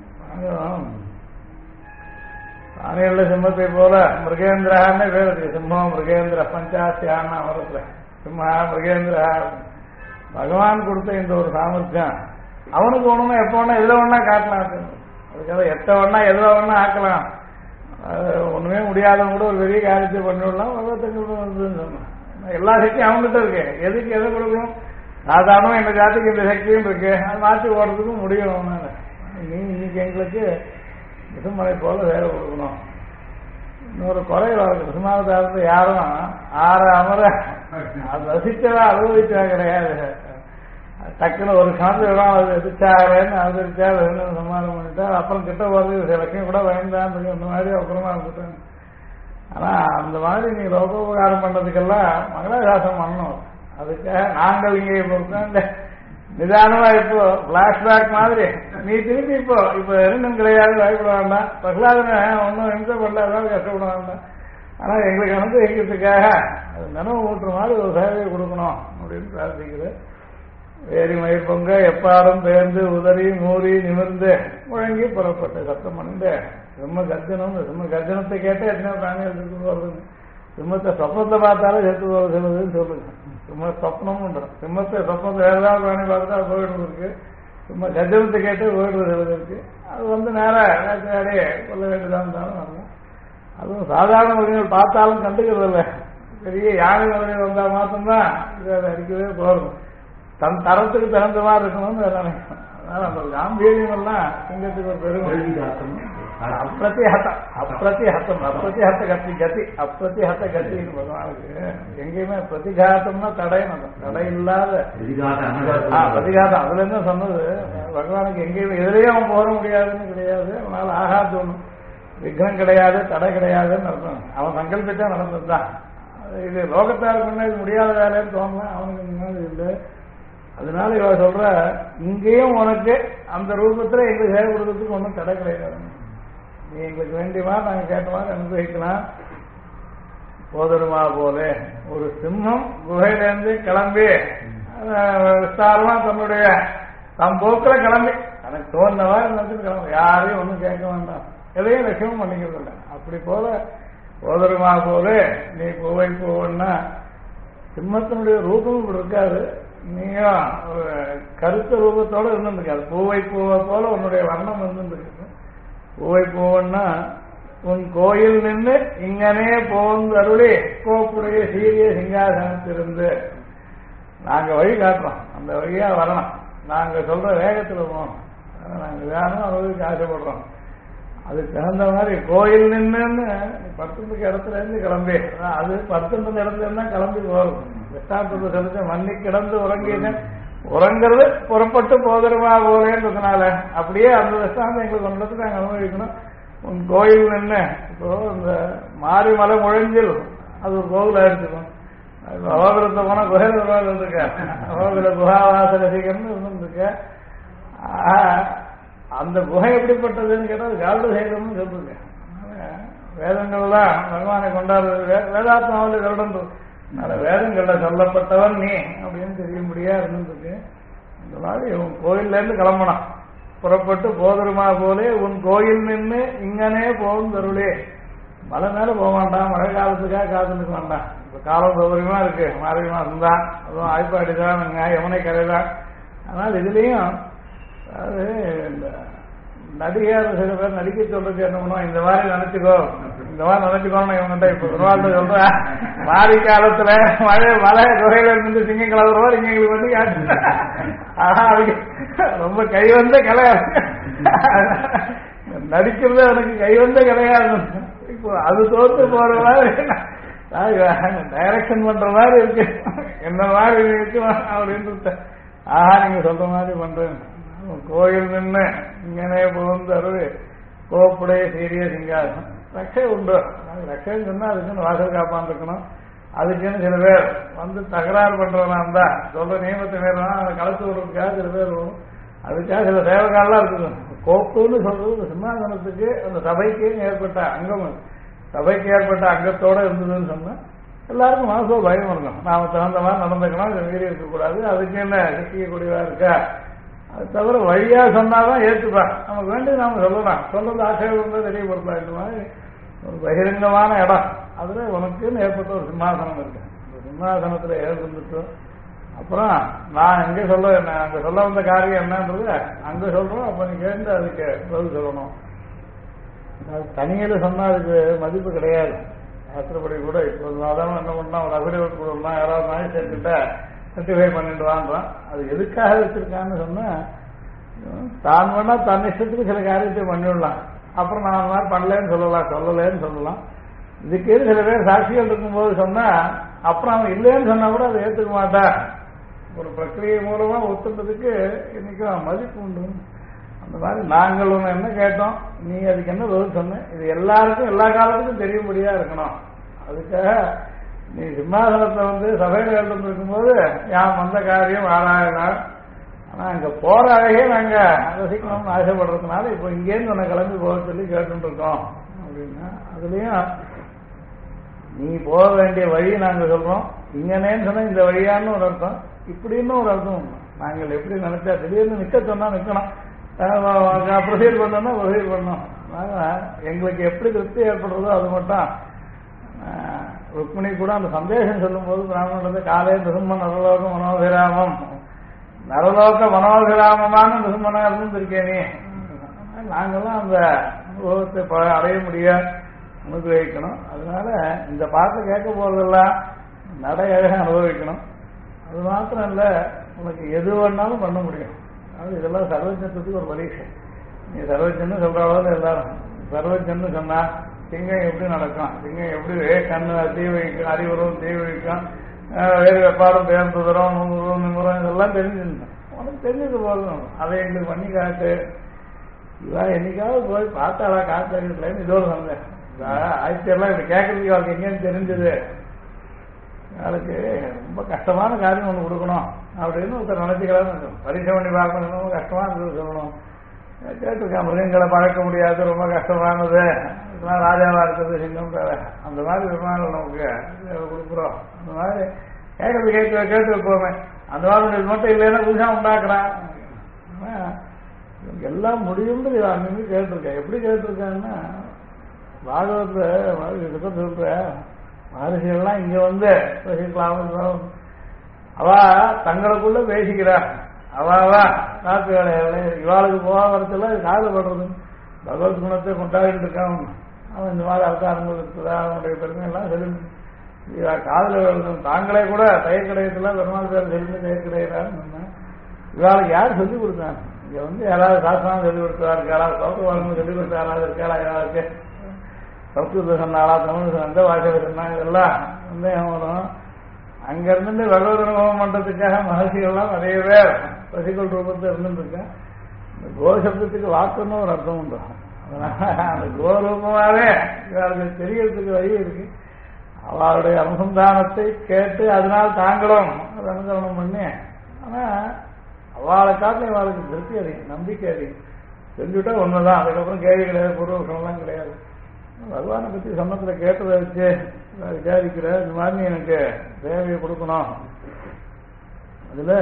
[SPEAKER 1] பிராணிகள்ல சிம்மத்தை போல மிருகேந்திரான்னு பேர் இருக்கு. சிம்மம் மிருகேந்திர பஞ்சாத்தியான அமரத்துல சிம்மா மிருகேந்திரா. பகவான் கொடுத்த இந்த ஒரு சாமர்த்தியம் அவனுக்கு ஒண்ணுன்னா எப்ப வேணா எதுல வேணா காட்டலாம். அதுக்காக எத்த வேணா எதுல வேணா ஆக்கலாம். ஒண்ணுமே முடியாதவங்க கூட ஒரு பெரிய காரியத்தை பண்ணிவிடலாம். சொன்னான் எல்லா சக்தியும் அவங்ககிட்ட இருக்கு. எதுக்கு எதை கொடுக்கணும்? சாதாரணமா எங்க ஜாதிக்கு இந்த சக்தியும் இருக்கு. அது மாற்றி ஓடுறதுக்கும் முடியும். அவனால நீ இன்னைக்கு எங்களுக்கு விசுமலை போல வேலை கொடுக்கணும். இன்னொரு குறைகள் இருக்கு. விசுமாவதாரத்தை யாரும் ஆற அமர அது ரசிச்சதா அனுபவிச்சா கிடையாது. டக்குன்னு ஒரு கணத்து இடம் அது எதிர்ச்சாகிறேன்னு அதிர்ச்சா வேணும்னு சமாதானம் பண்ணிட்டா அப்புறம் கிட்ட போறது சில லட்சம் கூட வேண்டாம் அந்த மாதிரி அப்புறமா இருந்துட்டேன். ஆனா அந்த மாதிரி நீ லோகோபகாரம் பண்றதுக்கெல்லாம் மங்களாசாசனம் பண்ணணும். அதுக்காக நாங்கள் இங்கே இப்போ நிதானமா இப்போ பிளாஷ்பேக் மாதிரி நீ திருப்பி இப்போ இரண்டும் கிடையாது பயப்பட வேண்டாம். பிரகலாதனை ஒன்றும் நிமிஷம் பண்ணல அதாவது கஷ்டப்பட வேண்டாம். ஆனா எங்களுக்கு அனுபவிக்கிறதுக்காக அது நினைவு ஊட்டுற மாதிரி ஒரு சேவையை கொடுக்கணும் அப்படின்னு பிரார்த்திக்கிறேன். வேரி மயிர் பொங்க எப்பாடும் பேர்ந்து உதறி மூறி நிமிர்ந்து முழங்கி புறப்பட்டு சத்தம் பண்ணிட்டு சிம்ம கர்ஜனம். சிம்ம கர்ஜனத்தை கேட்டே எத்தனை பிராணிகள் செத்து போறது. சிம்மத்தை சொப்பனத்தை பார்த்தாலும் செத்து போறது சொல்லுதுன்னு சொல்லுங்க. சிம்ம சொப்னமும் சிம்மத்தை சொப்பனத்தை வேற ஏதாவது பிராணி பார்த்தா போயிடுறது இருக்கு. சிம்ம கர்ஜனத்தை கேட்டு போயிடுறது இருக்கு. அது நேராடியே கொல்ல வேண்டியதான் இருந்தாலும் வரலாம். அதுவும் சாதாரண மனிதர்கள் பார்த்தாலும் கண்டுக்கிறது இல்லை. பெரிய யானை மனிதர்கள் வந்தா மாத்திரம்தான் இதை அடிக்கவே போறோம். தன் தரத்துக்கு தகுந்த மாதிரி இருக்கணும்னு நினைக்கிறேன். அதனால அந்த காம்பீரியம் எல்லாம் சிங்கத்துக்கு ஒரு பெருமை. அப்பிரதிஹத்த கத்தின்னு பகவானுக்கு எங்கேயுமே பிரதிகாத்தம்னா தடைன்னு தடை இல்லாத பிரதிகாத்தம். அதுல என்ன சொன்னது பகவானுக்கு எங்கேயுமே எதிரையும் அவன் போற முடியாதுன்னு கிடையாது. அவனால ஆகாது ஒண்ணும் விக்னம் கிடையாது தடை கிடையாதுன்னு அர்த்தம். அவன் சங்கல்பிச்சா நடந்ததுதான். இது லோகத்தாருக்கு முன்னாடி முடியாத வேலைன்னு தோணலாம். அவனுக்கு முன்னாடி இல்லை. அதனால இவ சொல்ற இங்கேயும் உனக்கு அந்த ரூபத்துல எங்களுக்கு சேவை கொடுக்கறதுக்கு ஒன்றும் தடை கிடையாது. நீ எங்களுக்கு வேண்டியமா நாங்க கேட்டமா அனுபவிக்கலாம். போதருமா போல ஒரு சிம்மம் குகையிலேருந்து கிளம்பி விஸ்தாரமா தன்னுடைய தம் போக்குல கிளம்பி எனக்கு தோன்றவா நினைச்சுட்டு கிளம்பி யாரையும் ஒன்றும் கேட்க வேண்டாம். எதையும் லட்சியமும் பண்ணிக்கிறது இல்லை. அப்படி போல போதருமா போல நீ பூவை போவன்னா சிம்மத்தினுடைய ரூபம் இப்படி இருக்காது. நீயும் ஒரு கருத்த ரூபத்தோட இருந்துருக்காது. பூவை பூவை போல உன்னுடைய வண்ணம் இருந்துருக்கு. பூவை பூவன்னா உன் கோயில் நின்று இங்கனே போந்து அருளி கோப்புடைய சீரிய சிங்காசனத்திலிருந்து நாங்க வழி காட்டுறோம். அந்த வழியா வரணும். நாங்க சொல்ற வேகத்துல போகணும். நாங்க வேணும் அளவுக்கு ஆசைப்படுறோம். அதுக்கு தகுந்த மாதிரி கோயில் நின்றுன்னு படுத்துக்கு இடத்துல இருந்து கிளம்பி அது படுத்துன்ற இடத்துல இருந்தா கிளம்பி போகும். வெட்டாந்தத்தை செலுத்த மண்ணி கிடந்து உறங்கின்னு உறங்கிறது புறப்பட்டு போதருமா போலேன்றதுனால அப்படியே அந்த வெட்டாந்த எங்களுக்கு ஒன்றதுக்கு நாங்கள் அனுபவிக்கணும். உன் கோயில் நின்று இப்போ இந்த மாரிமலை முழஞ்சில் அது ஒரு கோவில் ஆயிடுச்சுக்கும். அகோபுரத்தை போனா குகையில இருந்திருக்க அகோபுர குஹாவாச ரசிகர்னு இருந்திருக்க. அந்த குகை எப்படிப்பட்டதுன்னு கேட்டால் காவல சைலம்னு சொல்லிருக்க. வேதங்கள்லாம் பகவானை கொண்டாடுறது வேதாத்மாவில் சொல்றது. வேதங்கள்ல சொல்லப்பட்டவன் நீ அப்படின்னு தெரியும்படியா இருந்திருக்கு. இந்த மாதிரி உன் கோயில்ல இருந்து கிளம்பணும். புறப்பட்டு போதருமா போலே உன் கோயில் நின்று இங்கனே போகும் தருளே. மழை மேல போக வேண்டாம். மழை காலத்துக்காக காத்துக்க வேண்டாம். இப்ப காலம் சௌகரியமா இருக்கு. மார்கழி மாசம் தான். அதுவும் ஆய்ப்பாடி தான் யமுனை கரை தான். ஆனால் இதுலயும் அதாவது இந்த நடிகர் சில பேர் நடிக்க சொல்றது என்ன பண்ணுவோம் இந்த மாதிரி நினைச்சுக்கோன்னு இவங்கிட்ட இப்ப பெருமாள் சொல்ற மாரி காலத்துல மழை குறையில இருந்து சிங்கம் கலவுறவா இங்க எங்களுக்கு வந்து காட்டு. ஆனா அதுக்கு ரொம்ப கைவந்த கலை நடிக்கிறது எனக்கு கைவந்த கிடையாது. இப்போ அது தோத்து போற மாதிரி டைரக்ஷன் பண்ற மாதிரி இருக்கு. என்ன மாதிரி இருக்கு அப்படின்னு ஆஹா நீங்க சொல்ற மாதிரி பண்றேன். கோயில் நின்று இங்கனே புகுந்து அருள் கோப்புடைய சீரிய சிங்காசனம் ரட்சை உண்டு. ரட்சைன்னு சொன்னா அதுக்குன்னு வாசல் காப்பான் இருக்கணும். அதுக்குன்னு சில பேர் வந்து தகராறு பண்றவனா இருந்தா சொல்ற நியமத்தை வேறா அதை கலத்து விடுறதுக்காக சில பேர் வரும். அதுக்காக சில சேவகாலாம் இருக்குது. கோப்புன்னு சொல்றது சிம்மாசனத்துக்கு அந்த சபைக்கு ஏற்பட்ட அங்கம், சபைக்கு ஏற்பட்ட அங்கத்தோட இருந்ததுன்னு சொன்னா எல்லாருக்கும் மனசோ பயம் இருக்கணும். நாம தகுந்த மாதிரி நடந்துக்கணும், இதை மீறி இருக்கக்கூடாது, அதுக்கு என்ன சிக்கிக்கக்கூடியவா இருக்கா. அது தவிர வழியா சொன்னாதான் ஏற்றுப்பா. நமக்கு வேண்டியது நாம சொல்லலாம், சொல்றது ஆசைப்படுறத தெரியப்படுத்தலாம். இந்த மாதிரி ஒரு பகிரங்கமான இடம், அதுல உனக்குன்னு ஏற்பட்ட ஒரு சிம்மாசனம் இருக்கு. இந்த சிம்மாசனத்துல ஏற்பட்டுட்டோம். அப்புறம் நான் எங்க அங்க சொல்ல வந்த காரியம் என்னன்றது அங்க சொல்றோம். அப்ப நீ கேட்டு அதுக்கு பதில் சொல்லணும். தனியில சொன்னா அதுக்கு மதிப்பு கிடையாது. சாஸ்திரப்படி கூட இப்போ சாதாரண என்ன பண்ணா ஒரு அபிடேவிட் கொடுக்கணும்னா யாராவது மேஜிஸ்ட்ரேட் சர்டிஃபை பண்ணிட்டு வாங்குறான். அது எதுக்காக வச்சிருக்கான்னு சொன்னா தான் வேணா தன் இஷ்டத்துக்கு சில காரியத்தை பண்ணிவிடலாம். அப்புறம் நான் அந்த மாதிரி பண்ணலன்னு சொல்லலாம், சொல்லலேன்னு சொல்லலாம். இதுக்கு சில பேர் சாட்சிகள் இருக்கும்போது சொன்னா அப்புறம் அவன் இல்லைன்னு சொன்னா கூட அதை ஏற்றுக்க மாட்டான். ஒரு பிரக்கிரியை மூலமா ஒத்துன்றதுக்கு இன்னைக்கு மதிப்பு உண்டு. அந்த மாதிரி நாங்கள் ஒன்று என்ன கேட்டோம், நீ அதுக்கு என்ன பதில் சொன்ன, இது எல்லாருக்கும் எல்லா காலத்துக்கும் தெரியும்படியா இருக்கணும். அதுக்காக நீ சிம்மாசனத்தை சபையில இருக்கும்போது யான் வந்த காரியம் ஆராயலாம். ஆனா அங்க போற அழகே நாங்க ரசிக்கணும்னு ஆசைப்படுறதுனால இப்போ இங்கேருந்து உன்னை கிளம்பி போக சொல்லி கேட்டு இருக்கோம் அப்படின்னா, அதுலயும் நீ போக வேண்டிய வழி நாங்க சொல்றோம். இங்கனேன்னு சொன்னா இந்த வழியான்னு ஒரு அர்த்தம், இப்படின்னு ஒரு அர்த்தம். நாங்கள் எப்படி நினைச்சா திடீர்னு நிக்க சொன்னா நிக்கணும், ப்ரொசீட் பண்ணோம்னா ப்ரொசீட் பண்ணோம். எங்களுக்கு எப்படி திருப்தி ஏற்படுறதோ அது மட்டும். ருக்மிணி கூட அந்த சந்தேகம் சொல்லும் போது பிராமணன் காலே நிரும்ம நரலோக மனோபிராமம், நரலோக மனோபிராமமான நிரும்மனா இருந்திருக்கேன் நீ. நாங்களும் அந்த அனுபவத்தை அடைய முடியாது, அனுபவிக்கணும். அதனால இந்த பாட்டை கேட்க போறதெல்லாம் நடையாக அனுபவிக்கணும். அது மாத்திரம் இல்ல, உனக்கு எது வேணாலும் பண்ண முடியும். அது இதெல்லாம் சர்வஜத்துக்கு ஒரு பரீட்சை. நீ சர்வஜன்னு சொல்றவங்க எல்லாரும் சர்வஜன்னு சொன்னா சிங்கம் எப்படி நடக்கும், சிங்கம் எப்படி கண்ணு தீ வைக்கும், அறிவுறும் தீ வைக்கும், வேறு வெப்பாடும் பேர்ந்துதரும் நிமுறம் இதெல்லாம் தெரிஞ்சுருந்தோம். உனக்கு தெரிஞ்சது போதும். அதை எங்களுக்கு பண்ணி காட்டு. இவா என்னைக்காவது போய் பார்த்தாளா காத்துலன்னு இதோ சந்தேகம். ஆயிரத்தியெல்லாம் இப்படி கேட்கறதுக்கு அவளுக்கு எங்கேன்னு தெரிஞ்சது. அவளுக்கு ரொம்ப கஷ்டமான காரியம் ஒன்று கொடுக்கணும் அப்படின்னு ஒருத்தர் நினைச்சுக்கலாம்னு பரீட்சை பண்ணி பார்க்கணும். ரொம்ப கஷ்டமா இருந்தது சொல்லணும். கேட்டிருக்கேன், மிருகங்களை பழக்க முடியாது, ரொம்ப கஷ்டமானது, இதெல்லாம் ராஜாவா இருக்கிறது சிங்கம் வேற, அந்த மாதிரி விமானங்கள் நமக்கு கொடுக்குறோம். அந்த மாதிரி கேட்கறது கேட்டு வைப்போமே. அந்த மாதிரி மட்டும் இல்லைன்னா புதுசா உண்டாக்குறான். எல்லாம் முடியும்னு அங்கே கேட்டிருக்கேன். எப்படி கேட்டிருக்கேன்னா, பாகவத்துல சொல்ற மகர்ஷிகள்லாம் இங்க பேசிக்கலாம். அவ தங்களுக்குள்ள பேசிக்கிறா. அவாவா காத்து வேலைகளை இவாளுக்கு போக வரத்துல காதப்படுறது பகவத் குணத்தை கொண்டாடிட்டு இருக்கான். அவன் இந்த மாதிரி அவதாரங்கள் இருக்குதா, அவனுடைய பெருமை எல்லாம் சொல்லி காதல தாங்களே கூட தயிர் கடையத்துல பெருமாள் பேர் சொல்லி தயிர் கிடையிறான்னு இவாளுக்கு யார் சொல்லிக் கொடுத்தாங்க? இங்க யாராவது சாஸ்திரம் சொல்லிக் கொடுத்தா இருக்காளா, சௌத்த வாழ்க்கை சொல்லிக் கொடுத்தா யாராவது இருக்காளா, யாராவது சம்ஸ்கிருத சொன்னாலா, தமிழ் எந்த பாஷை சொன்னா, இதெல்லாம் சந்தேகம் வரும். அங்க இருந்து பகவத் அனுபவம் பண்றதுக்காக மகர்ஷிகள்லாம் நிறைய பேர் பசிகள் ரூபத்தை இருந்துருக்கேன். இந்த கோசப்தத்துக்கு வாக்குன்னு ஒரு அர்த்தம் உண்டு. அதனால அந்த கோரூபமாவே இவர்களுக்கு தெரியறதுக்கு வழி இருக்கு. அவளுடைய அனுசந்தானத்தை கேட்டு அதனால் தாங்களும் அதை அனுகரணம் பண்ணி, ஆனா அவளை காட்டில அவளுக்கு திருப்தி அதிகம், நம்பிக்கை அதிகம். செஞ்சுட்டா ஒண்ணுதான், அதுக்கப்புறம் கேள்வி கிடையாது, பூர்வபக்ஷம்லாம் கிடையாது. பகவானை பத்தி சமத்துல கேட்டதை வச்சு விசாரிக்கிற இந்த மாதிரி எனக்கு தேவையை கொடுக்கணும். அதுல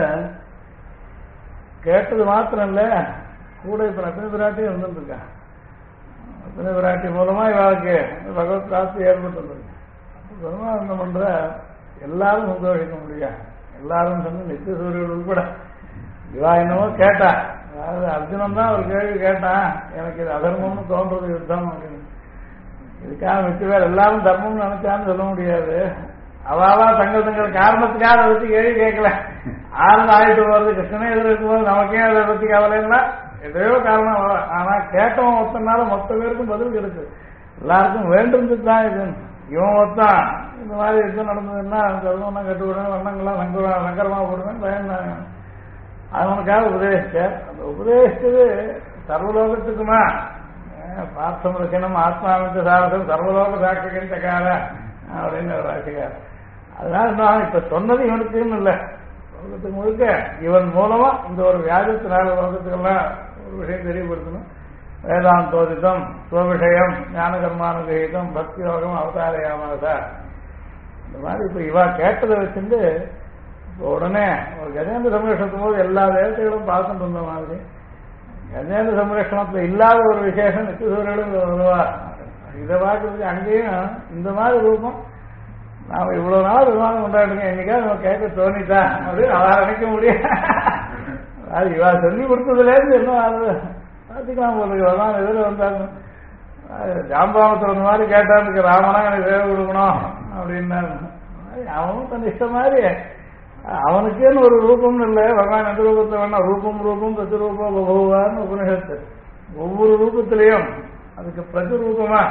[SPEAKER 1] கேட்டது மாத்திரம் இல்ல, கூட இப்ப ரத்ன பிராட்டியும் இருந்துருக்கேன். ரத்ன பிராட்டி மூலமா இவாளுக்கு பகவத் பிராப்தி ஏற்பட்டு பெருமாள் பண்ற எல்லாரும் சந்தோஷிக்க முடியாது. எல்லாரும் சொன்ன நித்திய சூரியர்கள் உட்பட இவா என்னவோ கேட்டா, அதாவது அர்ஜுனன் தான் ஒரு கேள்வி கேட்டான், எனக்கு இது அதர்மம்னு தோன்றது யுத்தம் அப்படின்னு. இதுக்காக மிச்ச பேர் எல்லாரும் தர்மம்னு நினைச்சான்னு சொல்ல முடியாது. அவாவா தங்கள் காரணத்துக்காக அதை பத்தி கேள்வி கேட்கல. ஆறுந்து ஆயிட்டு போறது கிருஷ்ணனே எதிர இருக்கும்போது நமக்கே அதை பத்தி கவலைன்னா எதையோ காரணம். ஆனா கேட்டவன் ஒத்தனால மொத்த பேருக்கும் பதில் கிடைச்சு. எல்லாருக்கும் வேண்டும்னு தான் இது. இவன் ஒத்தான் இந்த மாதிரி யுத்தம் நடந்ததுன்னா கருவம்னா கட்டுவிடணும், வண்ணங்கள்லாம் சங்கரமா போடுவேன் பயந்தாங்க. அவனுக்காக உபதேசிச்ச. அந்த உபதேசிச்சது சர்வலோகத்துக்குமா பார்த்தம் ரசனம் ஆத்மாவித்த சாரதம் சர்வலோக சாட்சிகள் தக்கார அப்படின்னு ஒரு ராசிக்கார். அதனால நான் இப்ப சொன்னது இவனுக்குன்னு இல்லை, உலகத்துக்கு முழுக்க இவன் மூலமா இந்த ஒரு வியாஜத்தினால உலகத்துக்கெல்லாம் ஒரு விஷயம் தெரியப்படுத்தணும். வேதாந்தோதிதம் ஸ்வவிஷயம் ஞான கர்மானுகிதம் பக்தி யோகம் அவதாரயாமாசா இந்த மாதிரி இப்ப இவா கேட்டதை வச்சுட்டு இப்போ உடனே ஒரு கஜேந்திர சம்ரட்சத்தும் போது எல்லா தேவதைகளும் பார்த்துட்டு இருந்த மாதிரி கஜேந்திர சம்ரட்சணத்துல இல்லாத ஒரு விசேஷம் நித்தியசூரியலும் வருவா. இதை பார்க்கறதுக்கு அங்கேயும் இந்த மாதிரி ரூபம் நாம இவ்வளவு நாள் விமானம் கொண்டாடுங்க என்னைக்காவது நம்ம கேட்க தோணிட்டா அப்படின்னு அவ நினைக்க முடியும். அது இவா சொல்லி கொடுத்ததுல இருந்து என்ன ஆகுது பார்த்துக்கலாம் போல வரலாம் எதில் வந்தாங்க ஜாம்பாவத்தில் அந்த மாதிரி கேட்டான்னு ராமனா எனக்கு சேவை கொடுக்கணும் அப்படின்னாரு. அவனும் தன் இஷ்டம் மாதிரி அவனுக்கேன்னு ஒரு ரூபம்னு இல்லை. பகவான் எந்த ரூபத்தில் வேணா ரூபம் ரூபம் பிரதிரூபம் பகவான்னு உபனிஷத்து ஒவ்வொரு ரூபத்திலையும் அதுக்கு பிரதிரூபமா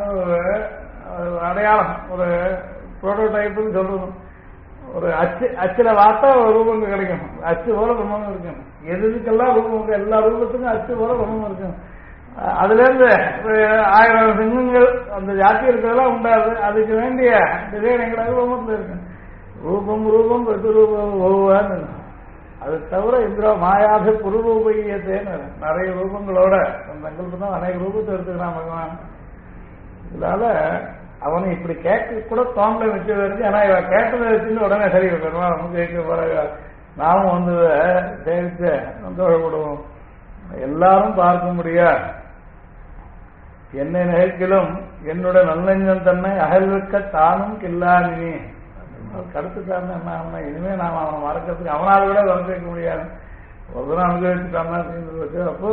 [SPEAKER 1] அடையாளம் ஒரு புரோட்டோடைப்னு சொல்லணும். ஒரு அச்சுல பார்த்தா ஒரு ரூபம் கிடைக்கும். அச்சு போல பிரம்மம் இருக்கணும். எதுக்கெல்லாம் ரூபம் இருக்கு எல்லா ரூபத்துக்கும் அச்சு போல பிரம்மம் இருக்கணும். அதுல இருந்து 1000 சிங்கங்கள் அந்த ஜாத்தி இருக்கிறதெல்லாம் உண்டாது. அதுக்கு வேண்டிய டிசைன் எங்களாக ரூபத்தில் இருக்கு. ரூபம் ரூபம் பிரதிரூபம் ஒவ்வொரு அது தவிர இந்திரா மாயாபி புருரூபையத்தேன்னு நிறைய ரூபங்களோட தங்களுக்கு தான் அநேக ரூபத்தை எடுத்துக்கிறான் பகவான். இதனால அவனை இப்படி கேட்க கூட தோணல வச்சு வருது. ஆனா இவ கேட்டதை வச்சுன்னு உடனே சரி பெருமாள் நமக்கு கேட்க போற நாமும் வந்து சேவிச்சு சந்தோஷப்படுவோம். எல்லாரும் பார்க்க முடியாது. என்னை நிகழ்ச்சிலும் என்னுடைய நல்லஞ்சம் தன்னை அகழ்விக்க தானும் கில்லானி கருத்துக்காரன் என்ன ஆகணும். இனிமே நாம் அவனை மறக்கிறதுக்கு அவனால் கூட வந்து வைக்க முடியாது. ஒரு தூரம் அனுபவிச்சுட்டான்னு அப்போ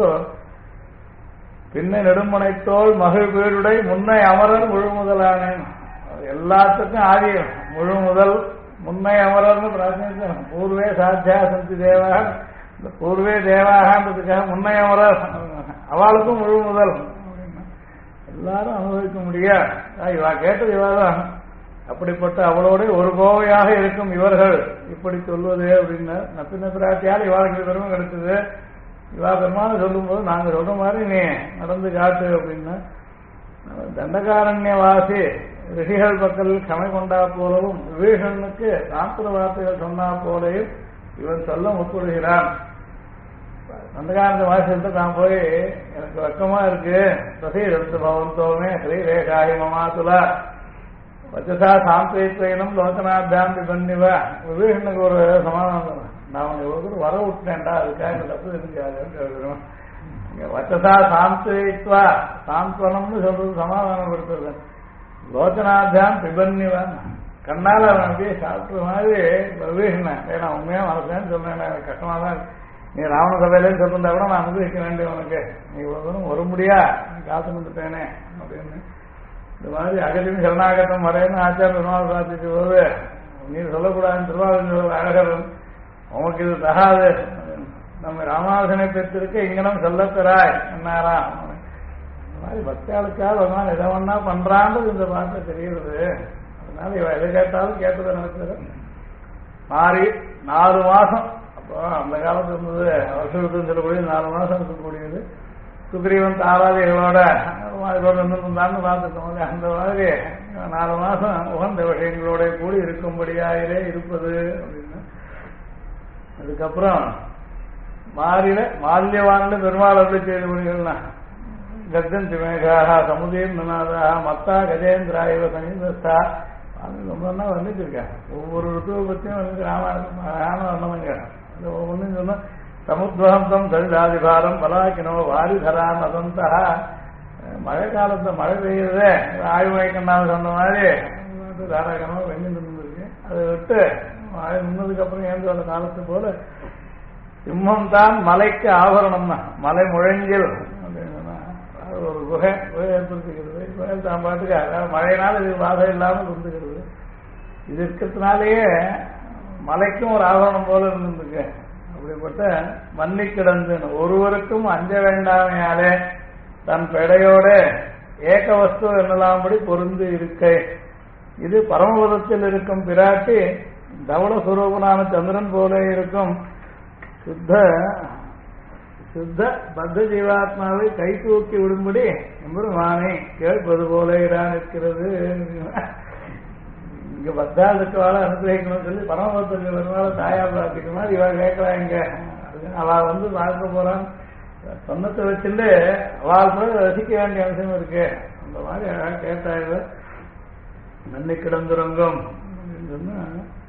[SPEAKER 1] பின்ன நெடுமனைத்தோள் மகிழ் பேருடை முன்னை அமரர் முழு முதலானேன். எல்லாத்துக்கும் ஆதி முழு முதல் முன்னை அமரர்னு பிரார்த்தனை. பூர்வே சாத்தியா சந்தி தேவாக இந்த பூர்வே தேவாகன்றதுக்காக முன்னை அமரர் அவளுக்கும் முழு முதல் எல்லாரும் அனுபவிக்க முடியாது. இவா கேட்டது இவாதான். அப்படிப்பட்ட அவளோட ஒரு கோவையாக இருக்கும் இவர்கள் இப்படி சொல்வது அப்படின்னு நப்பின பிராட்டியால் இவாளுக்கு பெருமை கிடைச்சது. இவா பெருமாள் சொல்லும் போது நாங்க சொல்ற மாதிரி நீ நடந்து காட்டு அப்படின்னா தண்டகாரண்யவாசி ரிஷிகள் பக்கல் கமை கொண்டா போலவும் விபீஷனுக்கு சாஸ்திர வார்த்தைகள் சொன்னா போலையும் இவன் சொல்ல முற்படுகிறான். தண்டகாரண்ய வாசிட்டு நான் போய் எனக்கு வெக்கமா இருக்கு பிரசீர் எடுத்து பவந்தோமே ஸ்ரீரேகாயி மமாத்துலா வச்சசா சாந்தித்வனும் லோகநாத்தான் பிபன்னிவ விபீஷனுக்கு ஒரு சமாதானம். நான் இவ்வளவு வர விட்டேன்டா அதுக்காக இந்த தப்பு இருக்காது. வச்சசா சாந்தித்வா சாந்த்வனம்னு சொல்றது சமாதானப்படுத்துறது. லோகநாத்தான் பிபன்னிவன் கண்ணால் அவன் அப்படியே சாப்பிட்ற மாதிரி விபீஷன் ஏன்னா உண்மையா மனசேன்னு சொல்றேன். எனக்கு கஷ்டமா தான் நீ ராவண சபையிலேன்னு சொல்லிருந்தா கூட நான் அனுபவிக்க வேண்டிய உனக்கு நீ இவ்வளவு தூரம் வர முடியா காத்து வந்துட்டேனே அப்படின்னு. இந்த மாதிரி அகதியும் சரணாகத்தம் வரையன்னு ஆச்சார பெருமாள் பிரார்த்திச்ச போது நீ சொல்லக்கூடாதுன்னு திருவாரூர் அழகர் உனக்கு இது தகாது நம்ம ராமானுஜனை பெற்றிருக்க இங்கனம் சொல்லத்தராய் என்னாராம். இந்த மாதிரி பக்தியாளுக்காக பகவான் எதை ஒன்னா பண்றான்றது இந்த பாட்டை தெரியுது. அதனால இவ எதை கேட்டாலும் கேட்டதை நடக்குது. மாறி 4 மாசம் அப்போ அந்த காலத்துல இருந்தது வருஷத்துன்னு சொல்லக்கூடிய 4 மாசம் இருக்கக்கூடியது. சுக்ரீவன் தாராதிகளோட இருந்தான்னு பார்த்துட்டோம். அந்த மாதிரி 4 மாசம் உகந்த விஷயங்களோட கூடி இருக்கும்படியாயிலே இருப்பது அப்படின்னு. அதுக்கப்புறம் மால்யவான்ல பெருமாள் அப்படி செய்து முடியும்னா கர்ஜன் திமேகாக சமுதயம் நனாதாக மத்தா கஜேந்திரா இவ சமீபஸ்தா ரொம்ப நாள் வந்துட்டு இருக்காங்க. ஒவ்வொரு ருத்துவை பற்றியும் வந்து ராமாயணம் வந்தவங்க ஒவ்வொன்றும் சொன்னா சமுத்வகந்தம் சரிதாதிபாரம் பலாக்கினோ வாரிதரான் அதந்தா. மழை காலத்துல மழை பெய்யுறதே ஆய்வுமைக்கண்ணாவது சொன்ன மாதிரி தாராகனமா வெண்ணி நின்றுருக்கு. அதை விட்டு மழை நின்னதுக்கு அப்புறம் ஏந்து அந்த காலத்து போல சிம்மம் தான் மலைக்கு ஆபரணம் தான். மலை முழங்கில் அப்படின்னு சொன்னா ஒரு குகை ஏற்படுத்திக்கிறது. தான் பாட்டுக்கு அதாவது மழையினால இது பாதை இல்லாமல் இருந்துக்கிறது. இது இருக்கிறதுனாலேயே மலைக்கும் ஒரு ஆபரணம் போல இருந்துருக்கு. அப்படிப்பட்ட மன்னி கிடந்து ஒருவருக்கும் அஞ்ச வேண்டாமையாலே தன் பெடையோட ஏக வஸ்து என்னலாம்படி பொருந்து இருக்கை. இது பரமபதத்தில் இருக்கும் பிராட்டி தவள சுரூபனான சந்திரன் போல இருக்கும் சுத்த பத்த ஜீவாத்மாவை கை தூக்கி விடும்படி எம்பெருமானை கேட்பது போல இடம் இருக்கிறது. இங்க பத்தாளுக்கு வாழ அனுகிரகிக்கணும்னு சொல்லி பரமபத்துக்கு வருவாள் தாயா பிரார்த்திக்கிற மாதிரி இவ கேட்கறாங்க. அவ வந்து பார்க்க போறான் சொன்னத்தை வச்சுட்டு அவள் கூட ரசிக்க வேண்டிய அவசியம் இருக்கு. அந்த மாதிரி கேட்டாங்க. நன்னி கிடந்துறங்கும் அப்படின்னு சொன்னா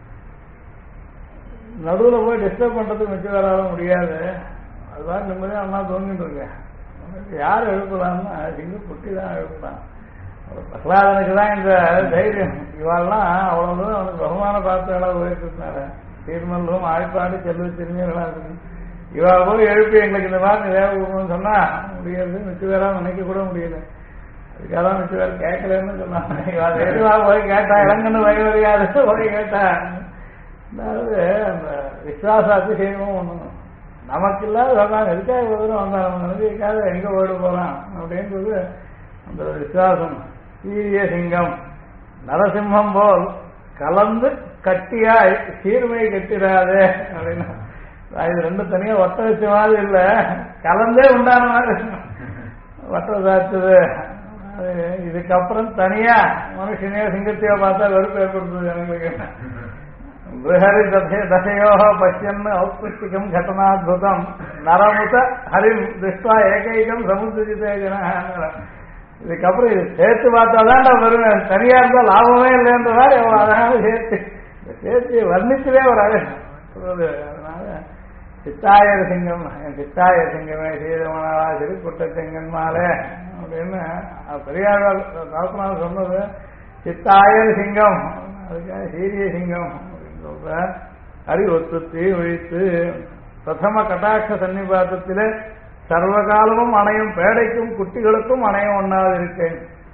[SPEAKER 1] நடுவில் போய் டிஸ்டர்ப் பண்றதுக்கு மிச்சம் வராத முடியாது. அதுதான் நிம்மதியாக அண்ணா தோங்கிட்டு இருக்கேன். யார் எழுப்பலாம்னா சிங்க குட்டி தான் எழுப்பலாம். பிரகலாதனுக்கு தான் இந்த தைரியம். இவாள்லாம் அவ்வளவு தூரம் அவனுக்கு பகமான பார்த்தால போயிருந்தாரு. தீர்மல்லும் ஆய்ப்பாடு செல்வ திரும்பியர்களா இருக்கு. இவா போய் எழுப்பி எங்களுக்கு இந்த மாதிரி தேவைன்னு சொன்னா முடியாது. மிச்சம் வேற நினைக்க கூட முடியல. அதுக்காக தான் மிச்சம் வேற கேட்கலன்னு சொன்னாங்க. இவா எதுவா போய் கேட்டா இளங்கன்னு வயவறியாது போய் கேட்டா. அதாவது அந்த விசுவாச அதிசயமும் ஒண்ணு நமக்கு இல்லாத சொன்னாங்க. எதுக்காக தூரம் வந்தா நம்ம நினைக்காத எங்க ஓடு போறான் அப்படின்றது அந்த விசுவாசம். சீரிய சிங்கம் நரசிம்மம் போல் கலந்து கட்டியாய் சீர்மை கட்டிடாது அப்படின்னா இது ரெண்டு தனியா ஒட்ட வச்ச மாதிரி இல்ல, கலந்தே உண்டான மாதிரி வட்ட சாத்துது. இதுக்கப்புறம் தனியா மனுஷனையோ சிங்கத்தையோ பார்த்தா வெறுப்பு ஏற்படுத்துது எங்களுக்கு. பிருஹரி தசையோ பசியன்னு ஔத்கிருஷ்டிகம் கட்டனாத்புதம் நரமுத ஹரிம் திருஷ்டா ஏகைகம் சமுத்திரிதே ஜன. இதுக்கப்புறம் இது சேர்த்து பார்த்தாதான் நான் வருவேன். தனியா இருந்தா லாபமே இல்லைன்ற மாதிரி எவ்வளவு அழகான சேர்த்து வர்ணிச்சதே ஒரு அழகு. அதனால சித்தாயர் சிங்கம் சித்தாயர் சிங்கமே சீதமனாவா சரி குட்ட செங்கன்மாலே அப்படின்னு பெரியார் தாசனார் சொன்னது. சித்தாயர் சிங்கம் அதுக்காக சீரிய சிங்கம் அப்படின்னு சொல்ற. அறிவொத்துத்தி ஒழித்து பிரதம கட்டாட்ச சன்னிபாத்தத்திலே சர்வகாலமும் அணையும் பேடைக்கும் குட்டிகளுக்கும் அணையும் ஒன்னாவது இருக்கேன்.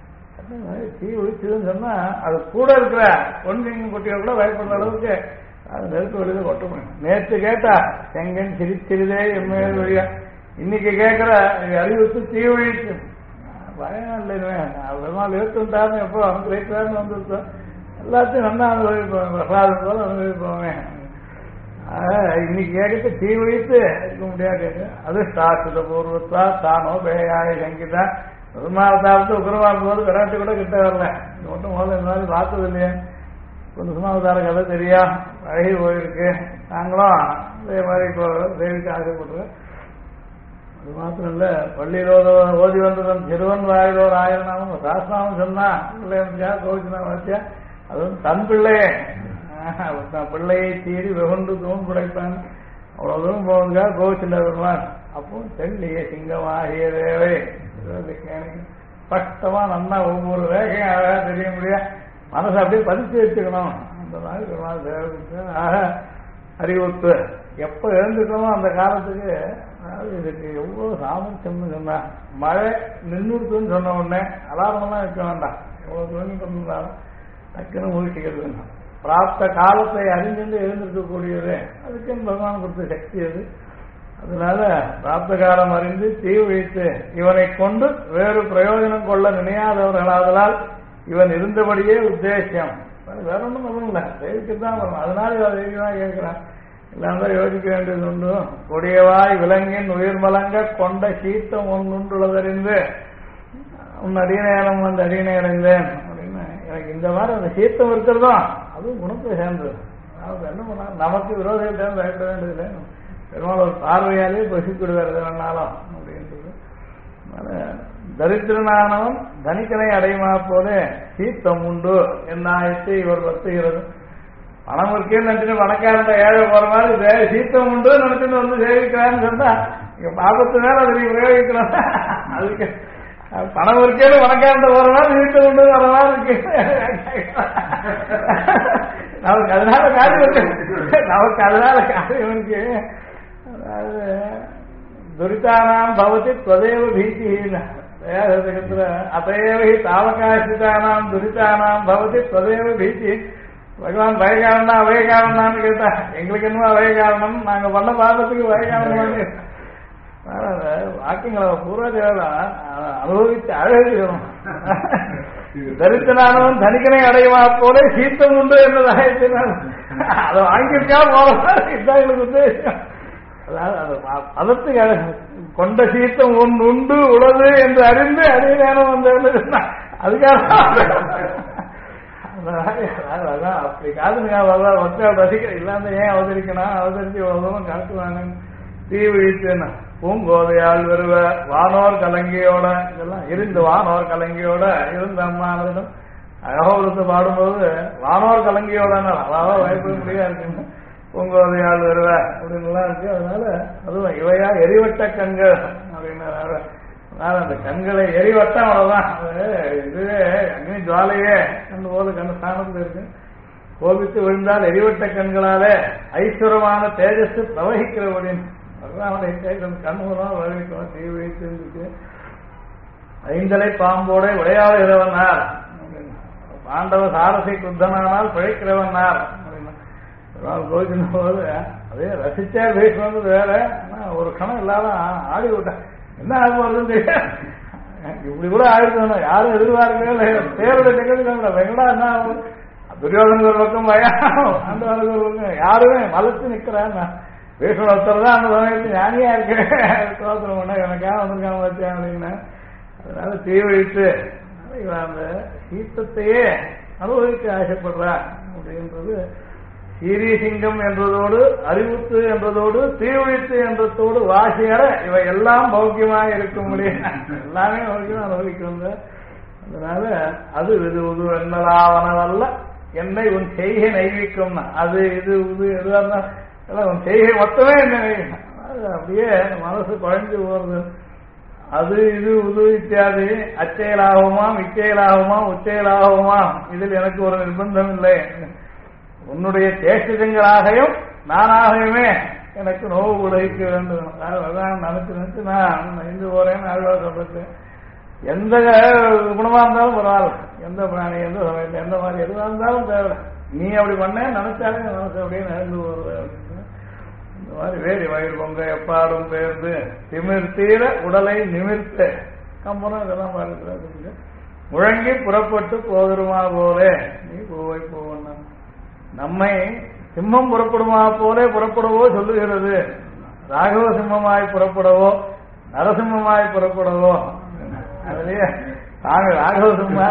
[SPEAKER 1] தீ ஒழிச்சுதுன்னு சொன்னா அது கூட இருக்கிற பொன்னிங்க குட்டிகள் கூட பயப்படுற அளவுக்கு அது நெருப்பு வெளியில கொட்ட முடியும். நேற்று கேட்டா செங்கன் சிரிச்சிருதே எம்மேல் வழியா, இன்னைக்கு கேட்கிற அறிவுக்கு தீ ஒழிச்சு பயம் இல்லைன்னு பெருமாள் ஏற்றுட்டாருன்னு எப்போ அனுகிரகிக்கிறாருன்னு வந்துருக்கோம். எல்லாத்தையும் நல்லா அனுபவிப்போம். பிரசாதம் போல அனுபவிப்போமே. இன்னைக்கு கேட்க தீ ஒழித்து இருக்க முடியாது. அது சாஸ்திர பூர்வத்தா தானோ பேயாய சங்கீதா சுமாவதாரத்தை உக்ரவாதம் போது விராட்டி கூட கிட்ட வரல. இது மட்டும் முதல்ல இந்த மாதிரி பார்த்தது இல்லையா. கொஞ்சம் சுமாவதார கதை தெரியா அழகி போயிருக்கு. நாங்களும் அதே மாதிரி இப்போ தேவிக்கு ஆசைப்படுறோம். அது மாத்திரம் இல்ல, பள்ளியிலோட ஓதி வந்ததன் சிறுவன் வாயிலோர் ஆயிரம் சாஸ்திராமம் சொன்னா பிள்ளையா கோவிச்சுனா வச்சியா அதுவும் தன் பிள்ளையே பிள்ளையை தீரி வெகுண்டு தூண் குடைப்பான். அவ்வளவு தூரம் போவதுக்காக கோவிச்சுல வருவான். அப்போ தெல்லிய சிங்கமாகிய தேவை ஸ்பஷ்டமா நல்லா ஒவ்வொரு ரேகையும் அழகா தெரிய முடியாது. மனசை அப்படியே பதிச்சு வச்சுக்கணும். அந்த மாதிரி பெருமாள் தேவைக்கு ஆக அறிவுத்து எப்ப எழுந்துக்கணுமோ அந்த காலத்துக்கு. அதாவது இதுக்கு எவ்வளவு சாமர்த்தியம்னு சொன்னா மழை நின்றுடுத்துன்னு சொன்ன உடனே அலாரமெல்லாம் வைக்க வேண்டாம். எவ்வளவு தூங்கிட்டு இருந்தாலும் டக்குன்னு முழிச்சுக்கிறது. பிராப்த காலத்தை அறிஞ்சிருந்து எழுந்திருக்கக்கூடியது அதுக்கு பகவான் கொடுத்த சக்தி அது. அதனால பிராப்த காலம் அறிந்து தீ வைத்து இவனை கொண்டு வேறு பிரயோஜனம் கொள்ள நினையாதவர்களாதலால் இவன் இருந்தபடியே உத்தேசம். வேற ஒன்றும் ஒன்றும் இல்லை, தெய்வத்துதான் வரும். அதனால இவன் தெய்வமாக கேட்கிறான். எல்லாம் தான் யோசிக்க வேண்டியது உண்டு. கொடியவாய் விலங்கின் உயிர் மலங்க கொண்ட சீத்தம் ஒன்றுள்ளதறிந்து உன் அடிநேரம் வந்து அடியினை அடைந்தேன் அப்படின்னு. எனக்கு இந்த மாதிரி அந்த சீத்தம் இருக்கிறதும் அதுவும் குணத்தை சேர்ந்தது. அதாவது என்ன பண்ணா நமக்கு விரோதம் பயப்பட வேண்டியதில்லை. பெருமாள் ஒரு பார்வையாலே பசிக்கிடுவார் வேணாலும் அப்படின்றது. தரித்திரனானவன் தனிக்கனை அடையுமா போல சீத்தம் உண்டு என்னாயிட்டு இவர் வருத்துகிறது. பணம் இருக்கேன்னு நினைச்சுட்டு பணக்காரன் ஏழை போற மாதிரி சீத்தம் உண்டு நினைச்சுட்டு வந்து சேவிக்கிறான்னு சொன்னா ஆபத்து மேல அதை நீ பிரயோகிக்கலாம். அதுக்கு பணம் இருக்கேன்னு பணக்காரன் போற மாதிரி சீத்தம் உண்டு வர மாதிரி இருக்கு. நமக்கு அதனால காரியம் இருக்கு. நமக்கு அதனால காரியம் இருக்கு. அதாவது துரிதானாம் பவதி त्वदेव भीतिः அதையவே தாவகாசிதானாம் துரிதானாம் பவதி त्वदेव भीतिः. பகவான் பயகாரணா அபயகாரணான்னு கேட்டா எங்களுக்கு என்னமோ அபயகாரணம், நாங்க பண்ண பாதத்துக்கு பயகாரணம். வாக்கியங்களை பூர்வ தேவதா அனுபவித்து அழகிக்கணும். தரித்திரனானவன் தனிக்கனை அடையுமா போல சீத்தம் உண்டு என்றதாக அதை வாங்கியிருக்கா போல இதுதான் எங்களுக்கு உத்தேசம். அதாவது அந்த பதத்துக்கு கொண்ட சீத்தம் ஒன்று உண்டு உளது என்று அறிந்து அதே நேரம் வந்து அதுக்காக அதான் அப்படி காதுங்க மக்கள் ரசிக்க இல்லாம ஏன் அவதரிக்கணும், அவதரிச்சு இவ்வளவு காட்டுவாங்க. தீ விழித்துன்னு பூங்கோதையால் வருவ வானோர் கலங்கியோட, இதெல்லாம் இருந்து வானோர் கலங்கியோட இருந்த அம்மானதும் அகோபுரத்தை பாடும்போது வானோர் கலங்கியோட அதாவது வாய்ப்பு முடியா இருக்குங்க. பூங்கோதையால் வருவ அப்படின்லாம் இருக்கு. அதனால அதுவும் இவையா எரிவட்ட கண்கள் அப்படின்னு அந்த கண்களை எரிவட்டம் அவ்வளவுதான். இதுவே அக்னி ஜுவாலையே கண்டு போது கண்ணு ஸ்தானத்தில் இருக்கு. கோபித்து விழுந்தால் எரிவட்ட கண்களாலே ஐஸ்வரமான தேஜஸ் பிரவகிக்கிறபடின்னு கண்ணுதான் வரவிக்கணும். தீ வைத்து இருந்துச்சு. ஐந்தலை பாம்போட விளையாடுகிறவனார் பாண்டவ சாரசை குத்தனானால் பிழைக்கிறவனார் அப்படின்னா கோவிச்சின் போது அதே ரசிச்சா பேசுவது வேற. ஆனா ஒரு கணம் இல்லாத ஆடி விட்டேன். என்ன ஆக போறதுன்னு தெரியாது. இப்படி கூட ஆயிடுச்சு. யாரும் எதிர்பார்க்கவே பேருடைய நிகழ்ச்சி வெங்கடா என்ன துரியோதன ஒரு பக்கம் பயம், அந்த ஒரு பக்கம் யாருமே மலைச்சு நிக்கிறான். பேசுற ஒருத்தர் தான் அந்த சமயத்தில் ஞானியா இருக்கேன் சோதனை பண்ண எனக்காக வந்திருக்காம வச்சேன் அப்படின்னு. அதனால தீ வைத்து இவன் அந்த சீத்தத்தையே அனுபவிக்க ஆசைப்படுறான் அப்படின்றது. சீரீசிங்கம் என்றதோடு அறிவுத்து என்றதோடு தீவிழித்து என்றதோடு வாசியற இவை எல்லாம் பௌக்கியமாக இருக்க முடியும். எல்லாமே பௌக்கியமா அனுபவிக்கும். அதனால அது இது உது என்னலாவனவல்ல என்னை உன் செய்கை நைவிக்கும். அது இது உது எதுவாக எல்லாம் உன் செய்கை மொத்தமே என்ன நைவிக்கும். அது அப்படியே மனசு குழஞ்சு போறது. அது இது உது இத்தியாதி அச்செயலாகுமாம் இச்செயலாகுமாம் உச்செயலாகுமாம் இதில் எனக்கு ஒரு நிர்பந்தம் இல்லை. உன்னுடைய சேஷ்டங்களாகையும் நானாகவுமே எனக்கு நோவு உழைக்க வேண்டும். அதான் நினைச்சு நான் இந்து போறேன்னு ஆழ்வார் சொல்றது. எந்த குணமா இருந்தாலும் பரவாயில்ல, எந்த பிராணி எந்த சமயத்தில் எந்த மாதிரி எதுவாக இருந்தாலும் தேவை. நீ அப்படி பண்ண நினைச்சாலே மனசு அப்படியே நடந்து போறது அப்படின்னு. இந்த மாதிரி வேறு வயிறு பொங்க எப்பாடும் பேர்ந்து திமிர்த்தீர உடலை நிமிர்த்த கம்பனம் இதெல்லாம் பார்க்கிறாங்க. முழங்கி புறப்பட்டு போதுருமா போலே நீ போவை போவண்ணா. நம்மை சிம்மம் புறப்படுமா போலே புறப்படவோ சொல்லுகிறது. ராகவ சிம்மமாய் புறப்படவோ நரசிம்மமாய் புறப்படவோ. அதுலயே நாங்க ராகவ சிம்மா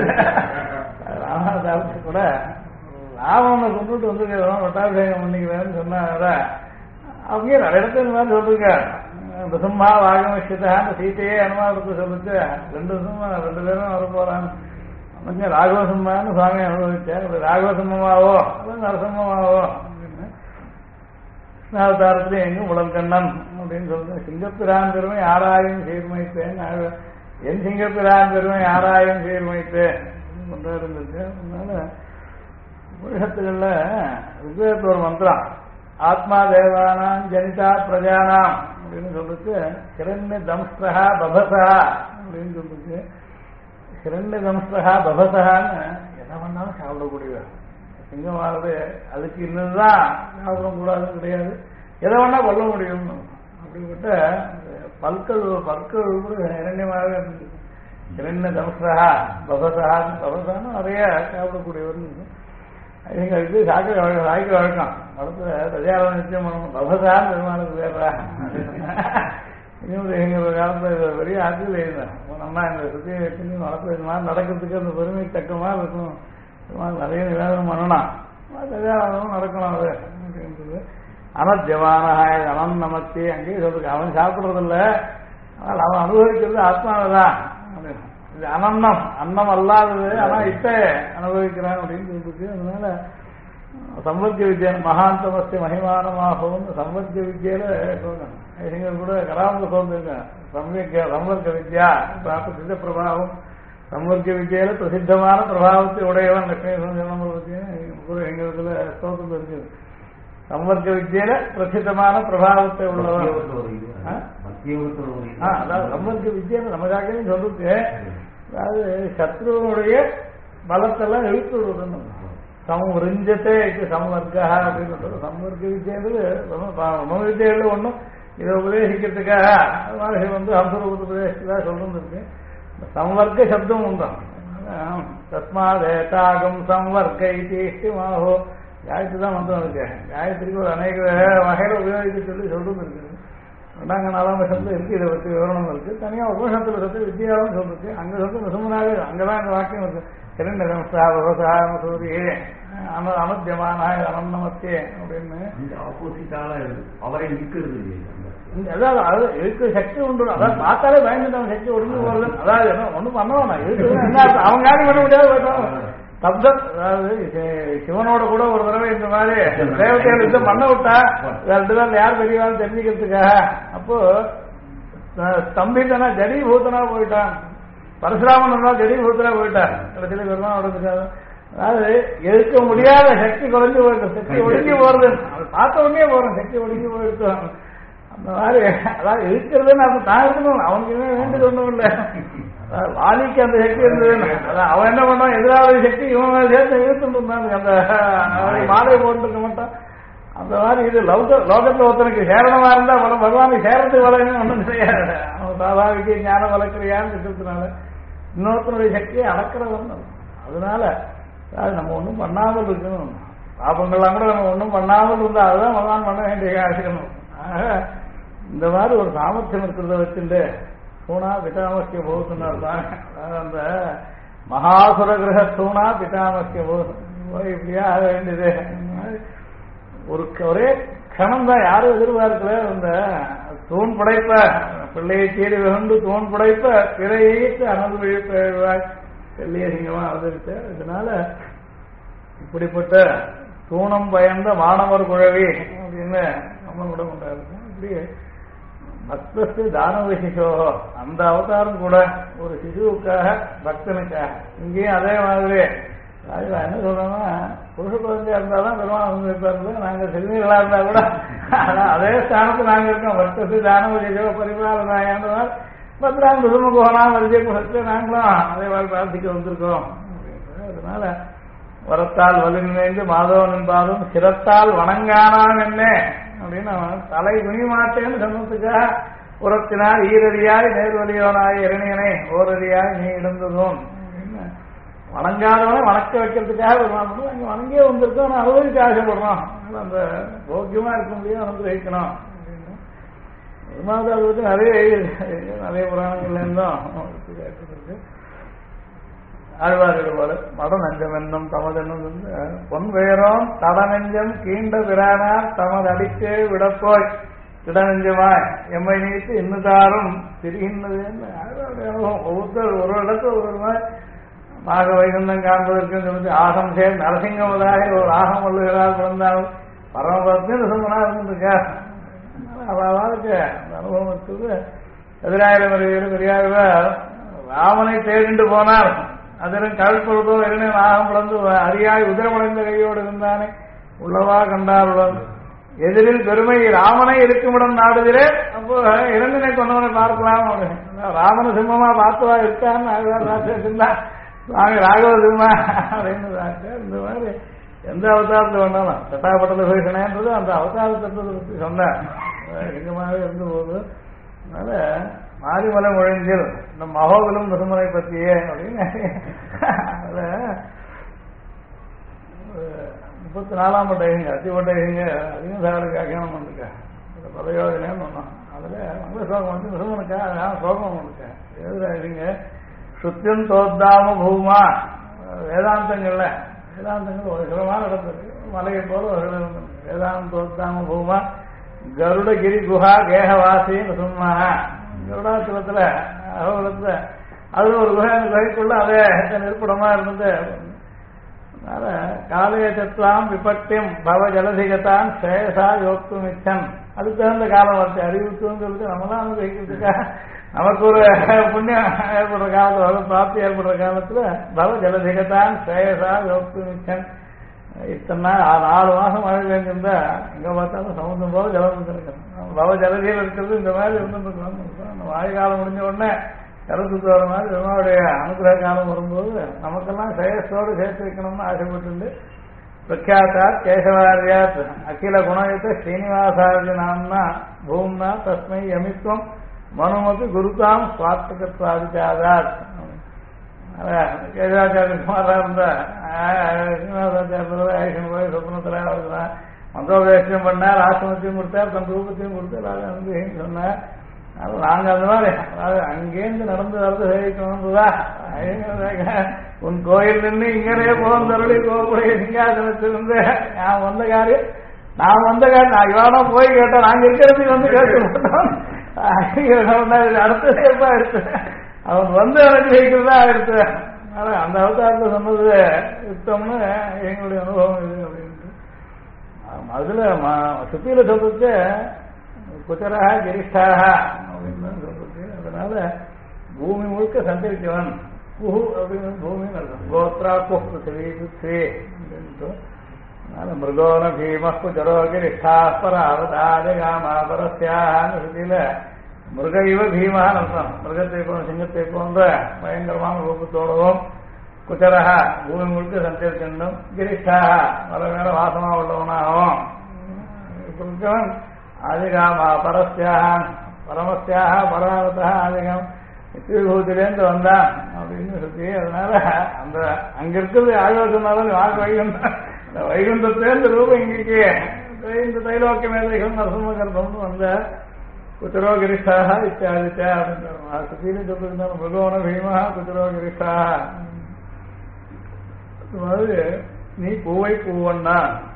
[SPEAKER 1] ராமதாசு கூட ராவணனை கொண்டுட்டு வந்துருக்கோம் வட்டாபிஷேகம் பண்ணிக்கிறேன்னு சொன்னார. அவங்க நிறைய இடத்துல மாதிரி சொல்லுங்க. இந்த சிம்மா வாகமிஷிதான் சீத்தையே அனுமானத்தை சொல்லிச்சு. ரெண்டு பேரும் வர போறான்னு ராகவ சிம்மான்னு சுவாமி அனுபவிச்சார். ராகவ சிம்மமாவோ அல்லது நரசிம்மமாவோ அப்படின்னு கிருஷ்ணாவதாரத்திலே எங்கும் உலகண்ணன் அப்படின்னு சொல்லுங்க. சிங்கப்பிரான் பெருமை ஆராயும் சீர்மைத்தேன். என் சிங்கப்பிரான் பெருமை ஆராயும் சீர்மைத்தேன் கொண்டு இருந்துச்சு. அதனால உலகத்துகள்ல ரிக்வேதத்துல ஒரு மந்திரம் ஆத்மா தேவானாம் ஜனிதா பிரஜானாம் அப்படின்னு சொல்லிட்டு கிரண்ய தம்ஸ்ரஹா பபசா அப்படின்னு சொல்லிட்டு கிரண்ய தம்ஸ்ரஹா பபசகான்னு எதை பண்ணாலும் சாப்பிடக்கூடியவர். சிங்கமானது அதுக்கு இன்னதுதான் சாப்பிடக்கூடாதுன்னு கிடையாது, எதை வேணா கொள்ள முடியும். அப்படிப்பட்ட பற்கள் கூட இரண்யமாக இருந்துச்சு. கிரண்ய தம்ஸ்ரஹா பபசகான்னு பபசான்னு நிறைய சாப்பிடக்கூடியவர். எங்களுக்கு சாய்க்க வழக்கம் வளர்த்துல பிரஜாபதி நிச்சயம் பண்ணணும். பபசான்னு பெருமாளுக்கு வேறா இன்னொரு எங்க காலத்துல பெரிய ஆட்சியில் இருந்தேன். நம்ம இந்த சுத்தி வளர்த்து இது மாதிரி நடக்கிறதுக்கு அந்த பெருமை தக்கமாக இருக்கும். நிறைய நிவேதனம் பண்ணணும், பிரஜாபதமும் நடக்கணும். அது அப்படின்றது அனத்யவானஹாய அனன் நமத்தி அங்கேயே சொல்லிருக்கு. அவன் சாப்பிட்றதில்ல, ஆனால் அவன் அனுபவிக்கிறது ஆத்மாவதான். இது அனன்னம் அன்னம் அல்லாதது, ஆனா இட்ட அனுபவிக்கிறான் அப்படின்னு சொல்லிருக்கு. அதனால சம்பர்க்க வித்யா மகாந்தமஸ்தி மகிமானமாகவும் சம்பர்க்க வித்தியில சொல்றேன். கூட கராம சொல்லிருக்கேன். சம்பர்க்க வித்யா சித்த பிரபாவம் சம்பர்க்க வித்தியில பிரசித்தமான பிரபாவத்தை உடையவன் லட்சுமி எங்களுக்கு ஸ்தோத்திரம் இருக்குது. சம்பர்க்க வித்தியில பிரசித்தமான பிரபாவத்தை உள்ளவன். அதாவது சம்பர்க்க வித்தியில நமக்காக சொல்லிருக்கு. அதாவது சத்ருவனுடைய பலத்தெல்லாம் எழுத்து விடுறது. சம்ரிஞ்சத்தை சம்வர்க்கா அப்படின்னு சொல்றது. சம்வர்க்க வித்தியானது நம்ம வித்தியாவில் ஒன்றும் இதை உபதேசிக்கிறதுக்காக அது வந்து ஹம்சரூபத்தை உபதேசிக்கிறதா சொல்லிருக்கு. சம்வர்க்க சப்தம் உண்டாம். தஸ்மாதேதாகம் சம்வர்க்க இஷ்டிமாகோ காயத்ரி தான் மந்திரம் இருக்கு. காயத்ரிக்கு ஒரு அநேக வகையில் உபயோகிக்க சொல்லிட்டு இருக்குது. 2ஆம் 4ஆம் வருஷத்துல இருக்கு. இதை பற்றி விவரணம் இருக்கு. தனியாக உபநிஷத்துல சத்து வித்தியாவும் சொல்லிருக்கு. அங்க சொல்லிட்டு நிசமனாவே அங்கதான் இந்த வாக்கியம் இருக்கு. கிரண்யதம்சா விவசாய சூரியே அனுத்தியமானாய் அனந்தமத்தே அப்படின்னு
[SPEAKER 2] ஆப்போசிட்டால அவரை இருக்கிறது.
[SPEAKER 1] அதாவது அது இருக்கிற சக்தி உண்டு. அதாவது பார்த்தாலே பயந்துட்டு சக்தி ஒடுங்கி போறது. அதாவது என்ன ஒண்ணும் பண்ணணும் இருக்கு என்ன அவங்க யாரும் பண்ண முடியாது போயிட்டோம். சப்தம் அதாவது சிவனோட கூட ஒரு தடவை இந்த மாதிரி தேவதைகள் யுத்தம் பண்ண விட்டா ரெண்டுதான் யார் பெரியவான்னு தெரிஞ்சுக்கிறதுக்காக. அப்போ ஸ்தம்பித்தனா ஜடீபூத்தனா போயிட்டான். பரசுராமன் இருந்தா ஜடீபூத்தனா போயிட்டான். கடைசியில பெருமாள் நடந்துக்காது. அதாவது எதிர்க்க முடியாத சக்தி குறைஞ்சு போயிடும். சக்தி ஒடுங்கி போறது அது பார்த்த உடனே போறோம். சக்தி ஒடுங்கி போயிருக்கோம். அந்த மாதிரி அதாவது இருக்கிறதுன்னு அப்ப தான் இருக்கணும். அவனுக்கு வேண்டியது ஒண்ணும் இல்லை. வாலிக்கு அந்த சக்தி இருந்ததுன்னு அவன் என்ன பண்ணான் எதிராக சக்தி இவன் சேர்த்து இழுத்துட்டு இருந்தாங்க. அந்த மாலை போட்டுருக்க மாட்டான். அந்த மாதிரி இது லோகத்துல ஒருத்தனுக்கு சேரணமா இருந்தா பகவானுக்கு சேரத்துக்கு வளர்க்கணும் ஒன்றும் செய்யாது. அவன் சாதாவிக்கு ஞானம் வளர்க்கிறியான்னு இருக்கிறதுனால இன்னொருத்தனுடைய சக்தியை அளக்கிறவன். அதனால நம்ம ஒன்றும் பண்ணாமல் இருக்கணும். பாபங்கள்லாம் கூட நம்ம ஒன்றும் பண்ணாமல் இருந்தா அதுதான் பகவான் பண்ண வேண்டிய இருக்கணும். ஆக இந்த மாதிரி ஒரு சாமர்த்தியம் இருக்கிறத வச்சுட்டு தூணா பிதாமக்கிய போகுதுன்னு தான். அந்த மகாசுர கிரக தூணா பிதாமக்கிய போகுது இப்படியா ஆக வேண்டியது. ஒரே கணம் தான் யாரும் எதிர்பார்க்கல. அந்த தூண் படைப்ப பிள்ளையை தேடி வெகுண்டு தூண் படைப்ப பிறையீட்டு அனல் விழிப்பாய் வெள்ளிய சிங்கமா அவதரித்த. இதனால இப்படிப்பட்ட தூணம் பயந்த மாணவர் குழவி அப்படின்னு நம்ம கூட கொண்டாடுறோம். இப்படி பக்தஸ்து தானவ சிசோ அந்த அவதாரம் கூட ஒரு சிசுவுக்காக பக்தனுக்காக. இங்கேயும் அதே மாதிரி என்ன சொல்றோம்னா புருஷ குழந்தையா இருந்தாதான் பெருமாள் இருப்பாரு. நாங்க செல்விகளா இருந்தா கூட அதே ஸ்தானத்து நாங்க இருக்கோம். பக்தஸ்து தானவ சிசோ பரிபாலனாயான்ற பத்ராம் குருமுகோனா வரிஜய குலத்துல நாங்களும் அதே மாதிரி பிரார்த்திக்க வந்திருக்கோம். அதனால வரத்தால் வலி நினைந்து மாதவனின் பாதம் சிரத்தால் வணங்கானான் என்ன அப்படின்னு அவன் தலை குனி மாட்டேன்னு சொன்னதுக்காக புறத்தினால் ஈரடியாய் நேர்வழியோனாய் இரணியனை ஓரடியாய் நீ இடந்ததும் அப்படின்னு வணங்காதவனை வணக்க வைக்கிறதுக்காக வருவாங்க. அங்கே வணங்கியே வந்திருக்கோம். நான் அனுபவிக்க ஆசைப்படுறோம். அந்த போக்கியமா இருக்க முடியும் அனுபவிக்கணும் அப்படின்னு பெருமாள் பற்றி நிறைய புராணங்கள்ல இருந்தும் ஆழ்வார்கள் போல மட நெஞ்சம் என்னும் தமதென்னும் பொன் வேறும் தட நெஞ்சம் கீண்ட பிரானார் தமது அடிக்கே விடப்போய் திடநெஞ்சமாய் எம்மை நீத்து இன்னுதாரும் திரிகின்றது. அனுபவம் ஒவ்வொருத்தர் ஒரு இடத்துல ஒரு மாதிரி மாக வைகுந்தம் காண்பதற்கு சொல்லி ஆகம் சேர் நரசிங்கமதாக ஒரு ஆகம் வள்ளுகிறார் பிறந்தாலும் பரமபக்தின்னு சொன்னா இருந்துருக்கா. அவளுக்கு அந்த அனுபவம் இருக்குது. எதிராயிரம் பெரியார் ராமனை தேடிண்டு போனார். அதன் கவிழ்பொழுதோ இரண்டு நாகம் பிளந்து அரியாய் உதிரமடைந்த கையோடு இருந்தானே உள்ளவா கண்டாருடன் எதிரில் பெருமை ராமனை இருக்குமிடம் நாடுகிறே. அப்போ இரண்டினை கொண்டவனை பார்க்கலாம். ராமன சிம்மமா பார்த்துவா இருக்கான்னு இருந்தா நாங்க ராகவ சிம்மா அப்படின்னு இந்த மாதிரி எந்த அவதாரத்தில் வேணாலும் சட்டாப்பட்டல பேசினேன்றது அந்த அவதார தத்துவத்தை பற்றி சொன்னேன். எங்கமாவே இருந்து போகுது. அதனால மாரிமலை மொழிஞ்சில் இந்த மகோகலும் முதுமலை பற்றியே அப்படின்னு அதுல 34ஆம் பட்டைங்க அத்திப்பட்டைங்க அதையும் சாருக்கு அகியானம் பண்ணிருக்க பதயோஜனைன்னு சொன்னோம். அதுல மங்கள ஸ்லோகம் வந்து முதுமனுக்கா ஸ்லோகம் பண்ணிருக்கேன். எழுதுறாங்க சுத்தியம் தோத்தாம பூமா வேதாந்தங்கள்ல வேதாந்தங்கள் ஒரு சிலமான இடத்துல மலையை போல ஒரு வேதாந்தம் தோத்தாம பூமா கருடகிரி குஹா கேகவாசின்னு சொன்னாங்க. கருடாச்சலத்துல அகோலத்துல அது ஒரு குகைக்குள்ள அதே நிற்படமா இருந்தது. அதனால காலைய சத்லாம் விபட்டியம் பவ ஜலதிகத்தான் சேஷா யோக்து மிச்சன் அதுக்கு தகுந்த காலம் வச்சு அறிவுத்துன்னு சொல்லிட்டு நம்மளாம் அனுபவிக்கிறதுக்கா நமக்கு ஒரு புண்ணியம் ஏற்படுற காலத்துல பிராப்தி ஏற்படுற காலத்துல பவ ஜலதிகத்தான் சேஷா யோக்து மிச்சன். இத்தனை 4 மாசம் மழை பெஞ்சிருந்தா எங்க பார்த்தாலும் சமுதிரம் போல ஜலம் இருக்கணும். பவ ஜலதியில் இருக்கிறது இந்த மாதிரி இருந்துருக்கணும். அந்த வாயு காலம் முடிஞ்ச உடனே கருத்துக்கு வர மாதிரி பெருமாவுடைய அனுகிரக காலம் வரும்போது நமக்கெல்லாம் சேஷத்தோடு சேர்த்து வைக்கணும்னு ஆசைப்பட்டு பிரக்யாத்தா கேசவாரியாத் அகில குணயுத்த ஸ்ரீனிவாசாரிய நாம்னா பூம்னா தஸ்மை யமித்வம் மனுமதி குருதாம் சுவார்த்தகத்வாதிச்சாதாத். கேசவாச்சாரிய குமாரா இருந்தா ஸ்ரீனிவாசாச்சாரியன் போய் சொப்னத்துல மந்திரோபதேசம் பண்ணார். ஆசிரமத்தையும் கொடுத்தார், தன் ரூபத்தையும் கொடுத்தார். சொன்னார் நாங்க அந்த மாதிரி அங்கேருந்து நடந்து வரது சேவிக்கணும்ன்றதா உன் கோயில் நின்று இங்கனே போந்தருளி கோபுடைய சிங்காசனத்திலிருந்து நான் வந்த காரியம் நான் இவானா போய் கேட்டேன் நாங்க இருக்கிறதுக்கு வந்து கேட்க அடுத்த சேப்பா எடுத்து அவன் வந்து அனுபவிக்கிறதா எடுத்து அந்த அவதாரத்தை சொன்னது யுத்தம்னு எங்களுடைய அனுபவம் இது அப்படின்ட்டு அதுல சுத்தியில சொல்றது குச்சரா கிரிஷ்டாக அப்படின்னு சொல்றது. அதனால பூமி முழுக்க சஞ்சரிச்சவன் குஹு அப்படின்னு பூமின்னு அர்த்தம். கோத்ரா குஹ்ருத்வி சுத்வி அப்படின்ட்டு. அதனால மிருகோன பீம குச்சரோ கிரிஷ்டா பராவதாரிகாமாபரஸ்யான்னு சுத்தியில மிருக இவ பீமான்னு அர்த்தம். மிருகத்தை போன்ற சிங்கத்தை போன்ற பயங்கரமான ரூபத்தோடவும் குச்சரக பூமி முழுக்க சஞ்சரிச்சும் கிரிஷ்டாக வர மேல வாசமா உள்ளவனாகவும் இருக்கவன் ஆதிகாமா பரஸ்யாக பரமஸ்யாக பராவதா ஆதிகம் விபூதிலேருந்து வந்தான் அப்படின்னு சொல்லி அதனால அந்த அங்க இருக்கிறது ஆயோசனாலும் வைகுண்டம் இந்த வைகுண்டத்திலேருந்து ரூபம் இங்கே இந்த தைலோக்கிய மேதைகள் நரசிம்மகர்ப்பம்னு வந்த குச்சரோ கிரிஷ்டாக இத்தியாதித்யா அப்படின்னு சுத்தியிலும் சொல்லிருந்தாலும் மிருகோன பீமா குச்சரோ கிரிஷ்டாக. அதாவது நீ பூவை பூவன்னா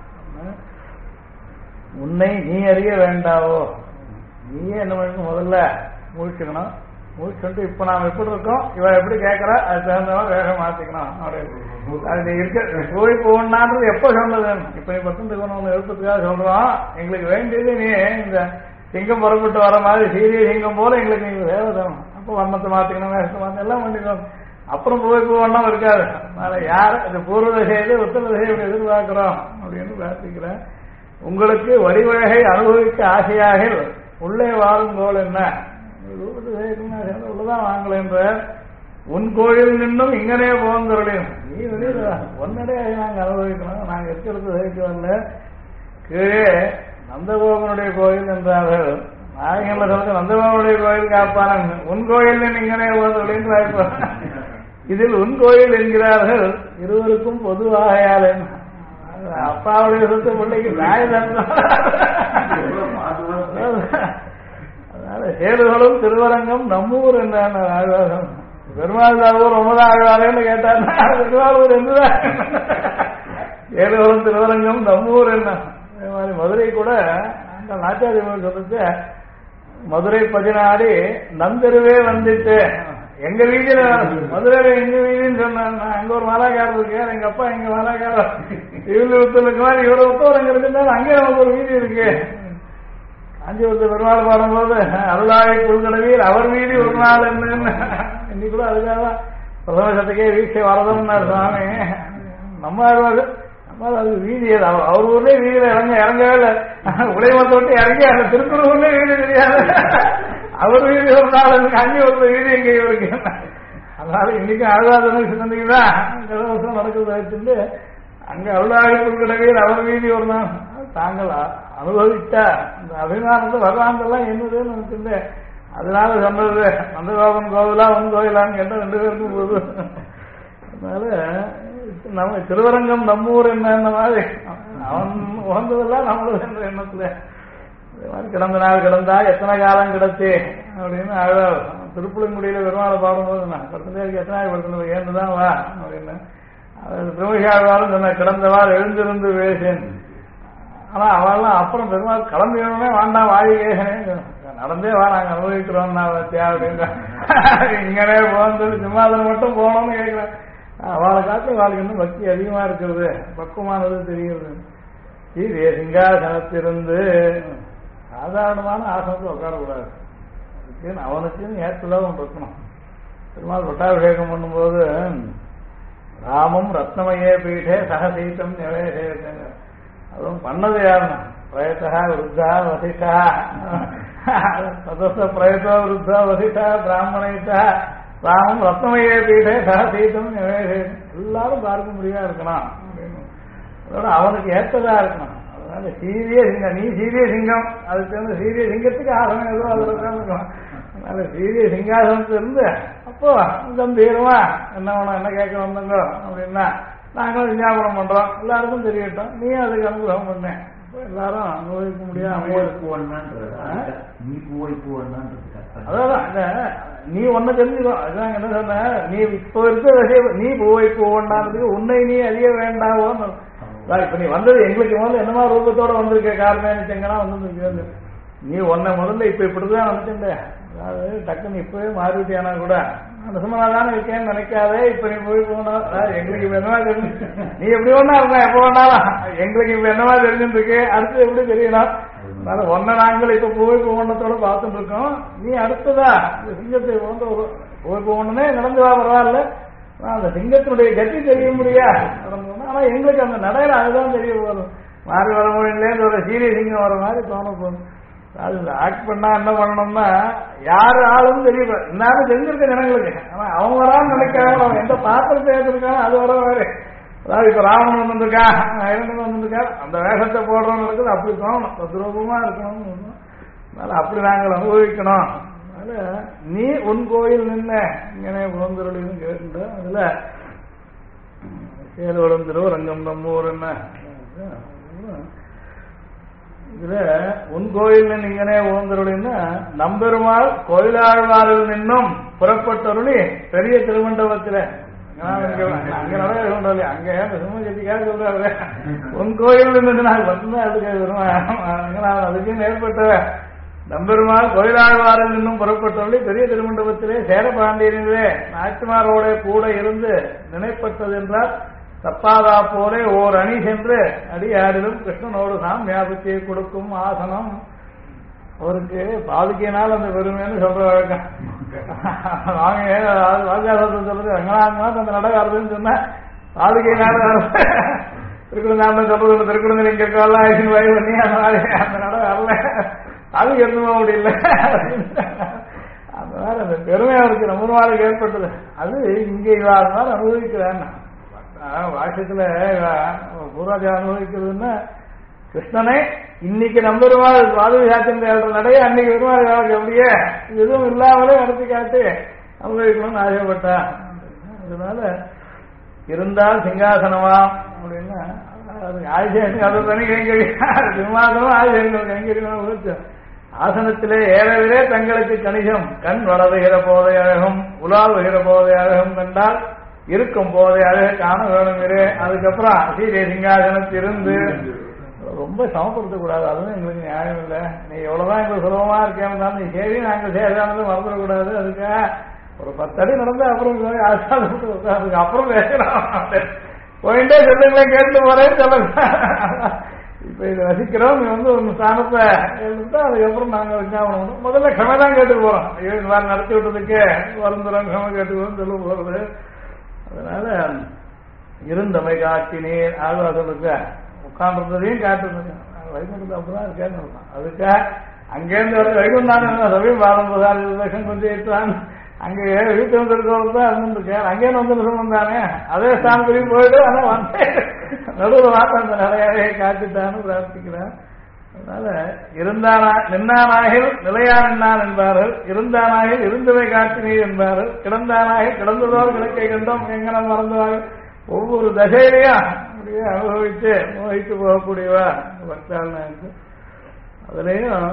[SPEAKER 1] உன்னை நீ அறிய வேண்டாவோ, நீயே என்ன பண்ணணும் முதல்ல முழிச்சுக்கணும். முழிச்சுட்டு இப்ப நாம எப்படி இருக்கோம் இவ எப்படி கேட்கறா அது தகுந்தவா வேகம் மாத்திக்கணும் அப்படின்னு. அது இருக்க பூவை பூவன்னான்றது எப்ப சொன்னது இப்ப நீ பத்தொன்று எழுப்பத்துக்காக சொல்றோம். எங்களுக்கு வேண்டியது நீ இந்த சிங்கம் புறப்பட்டு வர மாதிரி சீரிய சிங்கம் போல எங்களுக்கு நீங்க சேவை தரணும். அப்போ வர்ணத்தை மாத்திக்கணும் வேகத்தை மாத்தி எல்லாம் பண்ணிக்கணும். அப்புறம் போய் போவண்ணம் இருக்காது. அதனால யார் இந்த பூர்வ திசையில உத்தர திசையை எதிர்பார்க்கிறோம் அப்படின்னு பிரார்த்திக்கிறேன். உங்களுக்கு வடிவழகை அனுபவிக்க ஆசையாக உள்ளே வாழும் கோல் என்ன உள்ளதான் வாங்கலன்ற உன் கோயில் நின்றும் இங்கனே போந்தருளையும் நீ வெளியில ஒன்னடையாக நாங்க அனுபவிக்கணும். நாங்க இருக்கிறது சேர்க்க வரல. கீழே நந்தகோபனுடைய கோயில் என்றார்கள். நாயகன்ல சொல்ல நந்தகோபனுடைய கோயில் காப்பான உன் கோயில் இங்கனே போந்தருளையும் வாய்ப்பாங்க. இதில் உன் கோயில் என்கிறார்கள். இருவருக்கும் பொதுவாகையால் அப்பாவுடைய சொத்து பிள்ளைக்கு நாய் தந்தா. அதனால சேதுகளும் திருவரங்கம் நம்மூர் என்றான் ஆழ்வாசம். பெருமாள் தாவூர் ரொம்ப ஆழ்வாரன்னு கேட்டான். பெருமாளூர் என்றுதான் சேதுகளும் திருவரங்கம் நம்மூர் என்ன. அதே மாதிரி மதுரை கூட அந்த நாச்சாரியர்கள் சொல்லிட்டு மதுரை பதினாடி நந்தருவே வந்துட்டு எங்க வீதியில மதுரையில எங்க வீதின்னு சொன்னாங்க. அங்க ஒரு மாலாக்காரர் இருக்கு, எங்க அப்பா எங்க மாலாக்காரர் இவங்க ஒருத்தருக்கு மாதிரி இவ்வளவு ஒருத்தவர் அங்க இருக்குன்னா அங்கே நமக்கு ஒரு வீதி இருக்கு. காஞ்சிபுரத்து பெருமாள் பாடும்போது அருளாயை குழுக்கடவியில் அவர் வீதி ஒரு நாள் என்னன்னு இன்னைக்கு கூட அதுக்காக பிரதமசத்துக்கே வீழ்ச்சி வரதும்னாரு சுவாமி. நம்ம அது வீதி அவர் ஊர்லயே வீதியில இறங்கவே இல்லை. உடைமத்தை விட்டு இறங்கி அந்த திருக்குறூர்லயே வீதி தெரியாது. அவர் வீதி ஒரு நாள் காஞ்சிபுரத்துல வீதி எங்க இருக்கு. அதனால இன்னைக்கு அழுதாதன சிந்தனைக்குதான் வருஷம் நடக்குது வச்சுட்டு அங்க அருளாகி குழுக்கடவியில் அவர் வீதி ஒரு நாள். தாங்கள் அனுபவித்தா இந்த அபிமானத்தை வரலாந்தெல்லாம் என்னதுன்னு நினைச்சுட்டு அதனால சொன்னது நந்தகோபன் கோவிலா உன் கோவிலான்னு கேட்டா ரெண்டு பேருக்கும் போது. அதனால நம்ம திருவரங்கம் நம்மூர் என்ன மாதிரி அவன் உகந்ததெல்லாம் நம்மளது என்ற எண்ணத்துல மாதிரி கிடந்த நாள் கிடந்தா எத்தனை காலம் கிடச்சி அப்படின்னு அழகாக திருப்புளிங்குடியில பெருமாளை பாடும்போது நான் படுத்துலேருக்கு எத்தனை படுத்து ஏந்துதான் வா அப்படின்னு திருமகி ஆழ்வாரும் சொன்ன கிடந்தவாள் எழுந்திருந்து பேசேன். ஆனா அவெல்லாம் அப்புறம் பெருமாள் கிளம்பிடணுமே வேண்டாம் வாழி நடந்தே வா நாங்க அனுபவிக்கிறோம் வச்சியா அப்படின்ற இங்கனே போகிறது சிம்மாதனம் மட்டும் போகணும்னு கேட்கிறேன். அவளை காத்து அவளுக்கு இன்னும் பக்தி அதிகமா இருக்கிறது, பக்குவமானது தெரிகிறது. சீரிய சிங்காசனத்திலிருந்து சாதாரணமான ஆசனத்தில் உட்காரக்கூடாது. அதுக்குன்னு அவனுக்குன்னு ஏற்றலாம் ஒன்று இருக்கணும். பெருமாள் பட்டாபிஷேகம் பண்ணும்போது ராமம் ரத்னமயே பீட்டே சகசீதம் நிவேசேங்க. அதுவும் பண்ணது யாருன்னா பிரயத்தா விருத்தா வசிஷ்டா சதஸ்த பிரயத்தோ விருத்தா வசிஷ்டா பிராமணித்தா ராமம் ரத்னமயே பீட்டே சகசீதம் நிவேசேகம். எல்லாரும் பார்க்க முடியா இருக்கணும் அப்படின்னு அதோட அவனுக்கு ஏற்றதா இருக்கணும். அதனால சீரிய சிங்கம், நீ சீரிய சிங்கம், அதுக்கு வந்து சீரிய சிங்கத்துக்கு ஆசனம் ஏதோ அதில் உட்காந்துக்கலாம். அதனால சீரிய சிங்காசனத்திலிருந்து அப்போ கம்பீரமா என்ன வேணும் என்ன கேட்க வந்தோங்க அப்படின்னா நாங்களும் விஞ்ஞாபனம் பண்றோம், எல்லாருக்கும் தெரியட்டும், நீ அதுக்கு அனுகிரகம் பண்ண எல்லாரும் அனுபவிக்க முடியாம
[SPEAKER 2] நீ பூவைப்பு ஒண்ணான்றது கஷ்டம்.
[SPEAKER 1] அதான் நீ ஒன்ன தெரிஞ்சுக்கோ. அதுதான் என்ன சொன்ன, நீ இப்ப இருக்க விஷயம் நீ பூவைப்பு ஒண்ணான்றதுக்கு உன்னை நீ அறிய வேண்டாமோன்னு. இப்ப நீ வந்தது எங்களுக்கு முதல்ல என்னமா ரூபத்தோட வந்திருக்க காரணம் வந்து நீ உன்னை முதல்ல இப்ப இப்படிதான் வந்துட்டு. அதாவது டக்குன்னு இப்பவே மாறிவிட்டியானா கூட அந்த சும்மா தானே இருக்கேன்னு நினைக்காதே. இப்ப நீ போய் போனா எங்களுக்கு இப்ப என்னவா தெரிஞ்சு நீ எப்படி ஒண்ணா இருந்தா எப்ப வேணாலும் எங்களுக்கு இப்ப என்னவா தெரிஞ்சுட்டு இருக்கு, அடுத்து எப்படி தெரியணும். அதனால ஒன்ன நாங்கள் இப்ப போய் போகணத்தோட பார்த்துட்டு இருக்கோம். நீ அடுத்ததா சிங்கத்தை போய் போகணுன்னே நடந்து வா பரவாயில்ல. அந்த சிங்கத்தினுடைய கட்டி தெரிய முடியா ஆனா எங்களுக்கு அந்த நடையில அதுதான் தெரிய போதும். மாறி வர முடியலேருந்து ஒரு சீரிய சிங்கம் வர மாதிரி தோண போதும். அது ஆக்ட் பண்ணா என்ன பண்ணணும்னா யாரு ஆளும் தெரியல எல்லாரும் தெரிஞ்சிருக்க ஜனங்களுக்கு. ஆனா அவங்க வரான்னு நினைக்காம அவன் எந்த பாத்திரத்தை ஏற்றிருக்கானோ அது வர வேறு. அதாவது இப்ப ராவணன் வந்திருக்கான், ஐரன் வந்திருக்கான், அந்த வேஷத்தை போடுறோம்னு இருக்குது. அப்படி தோணும், தத்ரூபமா இருக்கணும்னு. அதனால அப்படி நாங்கள் அனுபவிக்கணும். அதனால நீ உன் கோயில் நின்ன இங்கே உழந்துருளின்னு கேட்டு அதுல சேது உழந்துரும் ரங்கம் நம்மூர் என்ன இதுல உன் கோயில் இங்கனே உழந்துருளின்னா நம்பெருமாள் கோயிலாழ்வாரில் நின்னும் புறப்பட்டருளி பெரிய திருமண்டபத்துல அங்க நடக்க அங்க சிம்மஜதிக்காக சொல்றாரு உன் கோயில் நின்று வந்து அதுக்கு அதுக்கு ஏற்பட்ட நம்பெருமாள் கோயிலாழ்வாரில் நின்னும் புறப்பட்டவர்களே பெரிய திருமண்டபத்திலே சேரபாண்டியனிலே நாச்சிமாரோட கூட இருந்து நினைப்பட்டது என்றால் தப்பாதா போலே ஓர் அணி சென்று அடியாரிலும் கிருஷ்ணனோடு சாமியாபத்தியை கொடுக்கும் ஆசனம். அவருக்கு பாதுகையினால் அந்த பெருமைன்னு சொல்ற வழக்கம். வாஜாசத்தை சொல்றது ரங்கநாதன் அந்த நடக்காதுன்னு சொன்ன பாதுகையினால திருக்குறந்தாண்ட சொல்றது திருக்குறந்த இங்க இருக்கெல்லாம் வயது பண்ணி அந்த மாதிரி அந்த நட வரல. அது எதுவும் முடியல. அதனால அந்த பெருமை அவருக்கு ரொம்ப நாளுக்கு ஏற்பட்டது. அது இங்க இல்லாதனால அனுபவிக்கிறான். வாட்சத்துல பூராஜா அனுபவிக்கிறதுன்னா கிருஷ்ணனை இன்னைக்கு நம்பெருமாள் பாதுகை சாத்தின் ஏற்ற நடைய அன்னைக்கு பெருமாள் வேலைக்கு அப்படியே எதுவும் இல்லாமலே நடத்தி காட்டு அனுபவிக்கணும்னு ஆசைப்பட்டான். அதனால இருந்தால் சிங்காசனமா அப்படின்னா அது ஆதிசேஷன் அது தனி கைங்கறி சிம்மாசனம் ஆதிசேஷன் கைங்கறி. ஆசனத்திலே ஏறவிலே தங்களுக்கு கணிசம் கண் வளருகிற போதை அழகும் உலாவுகிற போதை அழகும் கண்டால் இருக்கும் போதை அழக காண வேணுங்கிறே. அதுக்கப்புறம் சீதை சிங்காசனத்திலிருந்து ரொம்ப சமப்படுத்தக் கூடாது. அதுவும் எங்களுக்கு நியாயம் இல்லை. நீ எவ்வளவுதான் எங்களுக்கு சுலபமா இருக்கேன் நீ சரி நாங்கள் சேதானது மறந்துடக்கூடாது. அதுக்காக ஒரு 10 அடி நடந்து அப்புறம் அதுக்கு அப்புறம் பேசுறோம் போயிட்டே சொல்லுங்களேன் கேட்டு போறேன்னு சொல்லுங்க. இப்ப இதை ரசிக்கிறோம். நீ வந்து ஒரு ஸ்தானத்தை எழுந்தா அதுக்கப்புறம் நாங்க விஞ்ஞாபனம் முதல்ல க்ஷமை தான் கேட்டு போறோம். இது மாதிரி நடத்தி விட்டதுக்கு வருந்துறோம் க்ஷமை கேட்டுக்கிறோம் சொல்ல போறது. அதனால இருந்தமை காட்டினீர் ஆழ்வாசலுக்கு உட்கார்ந்துறதையும் காட்டுறது வைகுண்டத்தை அப்படிதான் இருக்கேன்னு அதுக்காக அங்கேருந்து வர வைகுண்டான சபையும் 12 லட்சம் கொஞ்சம் எடுத்தான். அங்க வீட்டு வந்திருக்கவங்க தான் இருந்துருக்கேன். அங்கேன்னு வந்து சொன்னானே அதே ஸ்தானத்துலையும் போயிட்டு ஆனா வந்து நடுவில் மாத்த அந்த நிலையாவே காட்டிட்டான்னு பிரார்த்திக்கிறேன். அதனால இருந்தானா நின்னானாகில் நிலையா நின்னான் என்பார்கள், இருந்தானாகில் இருந்தவை காட்டினீர் என்பார்கள், கிடந்தானாகில் கிடந்ததோர் கிடக்கை கண்டோம் எங்கனம் மறந்தார்கள். ஒவ்வொரு தசையிலையும் அப்படியே அனுபவித்து மோகித்து போகக்கூடியவா பக்தாள். அதுலயும்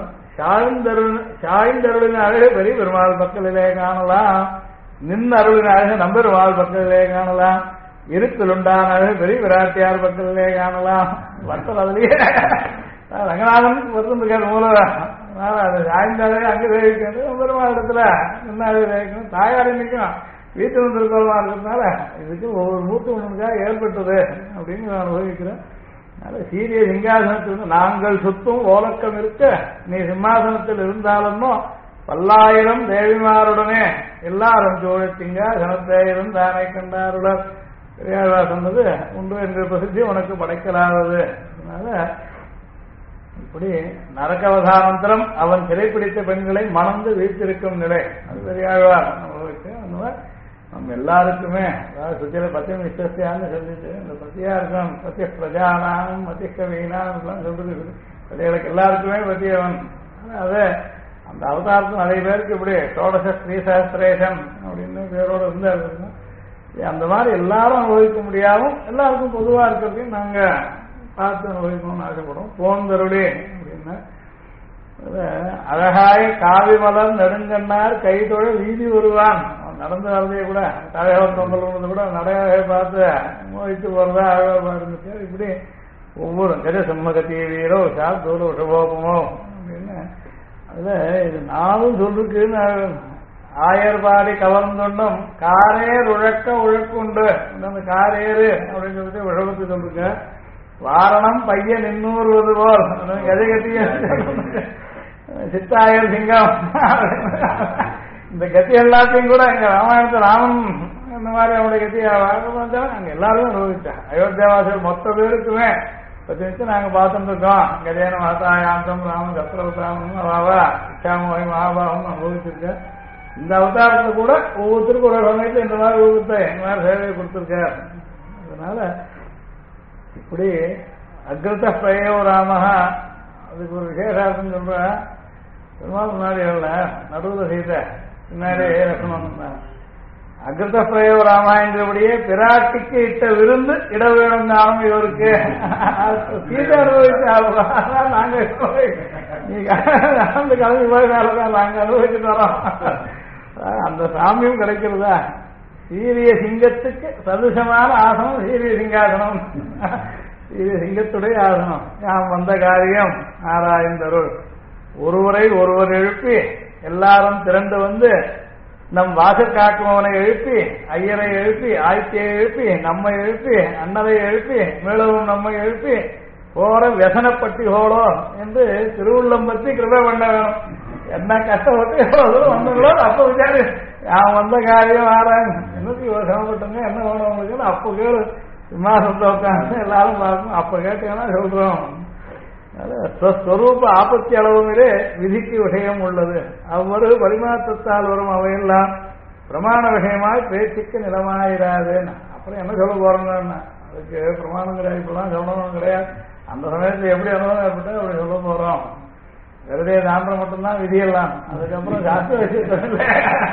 [SPEAKER 1] சாய்ந்தருளின் அழகு பெரிய பெருமாள் பக்கத்திலே காணலாம், நின் அருளின் அழகு நம்பெருமாள் பக்கத்திலே காணலாம், இருப்பில் உண்டான அழகு பெரிய விராட்டியார் பக்கத்திலே காணலாம். பக்தல் அதுலயே ரங்கநாதன் வருந்திருக்காரு மூலம். அதனால அது சாய்ந்த அழகு அங்கே தேவிக்கணும், பெருமாள் இடத்துல நின்ன அழகு தேவிக்கணும். தாயார் இன்னைக்கும் வீட்டு வந்திருக்கோமா இருக்கிறதுனால இதுக்கு ஒவ்வொரு மூட்டு ஒண்ணுக்காக ஏற்பட்டது அப்படின்னு நான் அனுபவிக்கிறேன். அதனால சீரிய சிங்காசனத்திலிருந்து நாங்கள் சுத்தும் ஓலக்கம் இருக்க நீ சிம்மாசனத்தில் இருந்தாலும் 10,000 தேவிமாருடனே எல்லாரும் சோழ சிங்காசனத்தை இருந்தானை கண்டாருடன் பெரியாழ்வா சொன்னது உண்டு என்ற பிரசித்தி உனக்கு படைக்கலாவது. அதனால இப்படி நரகவதானந்தரம் அவன் சிறைப்பிடித்த பெண்களை மணந்து வீழ்த்திருக்கும் நிலை அது பெரியாழ்வார் அனுபவிச்சு. அந்த நம்ம எல்லாருக்குமே அதாவது சுத்தியில பத்தியம் விஸ்வசியான்னு சொல்லிட்டு இந்த பத்தியா இருக்கும் பத்திய பிரஜானாம் பத்திய வீணான்னு சொல்றது பத்தியர்களுக்கு எல்லாருக்குமே பத்தியவன். அது அந்த அவதாரத்தில் நிறைய பேருக்கு இப்படி ஷோடச ஸ்ரீ சஹஸ்ரேஷன் அப்படின்னு பேரோட இருந்தாரு. அந்த மாதிரி எல்லாரும் அனுபவிக்க முடியாமல் எல்லாருக்கும் பொதுவா இருக்கிறதையும் நாங்க பார்த்து அனுபவிக்கணும்னு ஆசைப்படும். போந்தருளே அப்படின்னா அழகாய காவி மலர் நெடுங்கண்ணார் கைதொழ வீதி வருவான். நடந்து வரதே கூட தலைவர் தொண்டல் கூட நடையாக பார்த்து மோகித்து போறதா அழகா இருந்துச்சு. இப்படி ஒவ்வொரு கஜ சம்மகத்தி வீரோ சாத்தூர் உஷபோகமோ அப்படின்னு அதுல இது நானும் சொல்லிருக்குன்னு ஆயர்பாடி கவர்ந்தொன்னும் காரேர் உழக்க உழக்குண்டு அந்த காரேறு அப்படின்னு சொல்லிட்டு உழவத்து சொல்லிருக்க. வாரணம் பையன் இன்னூறுவது போல் கதை கட்டிய சித்தாயர் சிங்கம் இந்த கத்தி எல்லாத்தையும் கூட இங்க ராமாயணத்தை ராமன் இந்த மாதிரி அவனுடைய கத்தி அங்க எல்லாரும் அனுபவிச்சான். அயோத்தியாவாசிகள் மொத்த பேருக்குமே 10 நிமிஷம் நாங்க பார்த்துட்டு இருக்கோம். கஜேன மாதாயாந்தம் ராமன் கத்திரவதாமம் அவாவா இச்சாமோகி மகாபாவம் அனுபவிச்சிருக்கேன். இந்த அவதாரத்துல கூட ஒவ்வொருத்தருக்கும் ஒரு சமயத்துல இந்த மாதிரி உருவத்தை இந்த மாதிரி சேவையை கொடுத்திருக்கார். அதனால இப்படி அக்ரத பிரயோ ராமஹா அதுக்கு ஒரு விசேஷார்த்தம் சொல்றேன். பெருமாள் முன்னாடி நடுவில் சீதை பின்னாடி லட்சுமணன் அக்ரத பிரயோ ராமாயணபடியே பிராட்டிக்கு இட்ட விருந்து இட வேணும் ஞானம் இவருக்கு சீதை அனுபவிச்சு நாங்க நீங்க கிளம்பி போயதான் நாங்க அனுபவிச்சுட்டு வரோம். அந்த சாமியும் கிடைக்கிறதா? சீரிய சிங்கத்துக்கு சதுசமான ஆசனம் சீரிய சிங்காசனம். சீரிய சிங்கத்துடைய ஆசனம். யாம் வந்த காரியம் ஆராய்ந்தருள். ஒருவரை ஒருவர் எழுப்பி எல்லாரும் திரண்டு வந்து நம் வாசல் காக்குமவனை எழுப்பி ஐயரை எழுப்பி ஆய்த்தியை எழுப்பி நம்மை எழுப்பி அண்ணரை எழுப்பி மேலும் நம்மை எழுப்பி போற व्यसனப்பட்டி ஹோளோ என்று திருவுள்ளம் பற்றி கிருபை பண்ண வேணும். என்ன கஷ்டப்பட்டு எவ்வளவு வந்தங்களோ அப்ப விசாரி அவன் வந்த காரியம் ஆறாங்க என்னத்துக்கு இவ்வளவு சிரமப்பட்டுங்க என்ன வேணும் உங்களுக்கு அப்ப கேளு விமாசத்தை உட்காந்து எல்லாரும் பார்க்கணும். அப்ப கேட்டீங்கன்னா சொல்றோம். ஸ்வரூப ஆபத்தி அளவுமிலே விதிக்கு விஷயம் உள்ளது. அவ்வொரு பரிமாற்றத்தால் வரும் அவையெல்லாம் பிரமாண விஷயமாய் பேச்சுக்கு நிலமாயிராதுன்னு. அப்புறம் என்ன சொல்ல போறோம்னா அதுக்கு பிரமாணம் கிடையாது, இப்பெல்லாம் சொல்லணும் கிடையாது. அந்த சமயத்துல எப்படி அனுபவம் ஏற்பட்டு அப்படி சொல்ல போறோம். வெறுதே தாண்டம் மட்டும்தான் விதியெல்லாம். அதுக்கப்புறம் சாஸ்திர விஷயத்தில்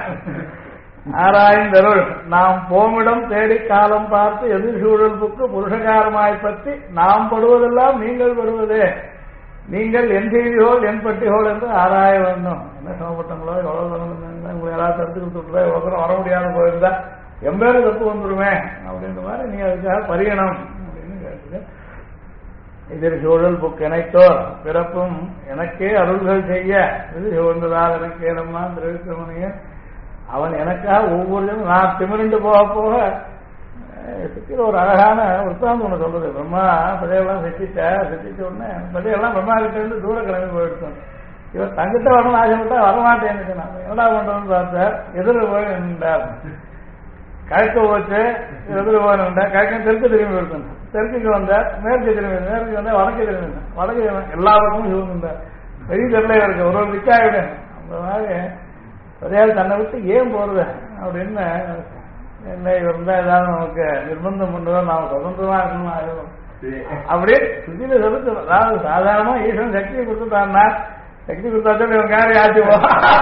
[SPEAKER 1] ஆராய்ந்தருள். நாம் போமிடம் தேடி காலம் பார்த்து எதிர் சூழலுக்கு புருஷகாரமாய் பற்றி நாம் படுவதெல்லாம் நீங்கள் படுவதே. நீங்கள் என் செய்திகோள் என் பட்டிகோள் என்று ஆராய வேண்டும். என்ன சமப்பட்டங்களோ எவ்வளவு உங்களுக்கு யாராவது தடுத்து கொடுத்துட்டு எவ்வளோ வர முடியாத போயிருந்தா எம்பேரும் தப்பு வந்துடுமே அப்படின்ற மாதிரி நீங்க அதுக்காக பரியணும் அப்படின்னு கேட்டு எதிர் சூழல் புக் இணைத்தோர் பிறப்பும் எனக்கே அருள்கள் செய்ய இது சூழ்ந்ததால் எனக்கே நம்மா திருவிக்கிரமணியன் அவன் எனக்காக ஒவ்வொரு நான் திமிரண்டு போக போக சுத்திர ஒரு அழகான உற்சாகம் ஒண்ணு சொல்றது. பிரம்மா பதையெல்லாம் செஞ்சிட்ட உடனே பதையெல்லாம் பிரம்மா கிட்ட இருந்து தூர கிளம்பி போயிடுச்சோம். இவர் தங்கிட்ட வரணும்னு ஆசைப்பட்டா வரமாட்டேன்னு நான் என்னடா பண்றோம்னு பார்த்தார். எதிர போய் நின்றார். கிழக்க போச்சு எதிர போய் நின்றார். கிழக்க தெற்கு திரும்பி இருக்கணும். தெற்குக்கு வந்தார். மேற்கு திரும்பி மேற்கு வந்தா வடக்கு திரும்பி வடக்கு எல்லாருக்கும் சிவந்தார். பெரிய தெருல இருக்கு ஒரு விக்காயிடு. அந்த மாதிரி பதையால் தன்னை விட்டு ஏன் போறது அப்படின்னு என்ன இருந்தா ஏதாவது நமக்கு நிர்பந்தம் பண்ணுவோம். நாம சுதந்திரமா இருக்கணும் ஆகணும் அப்படியே சுத்தியில சொல்லுச்சு. அதாவது சாதாரணமா ஈஸ்வரன் சக்தியை கொடுத்துட்டான்னா சக்தி கொடுத்தா இவன் காரி ஆச்சுவோம்.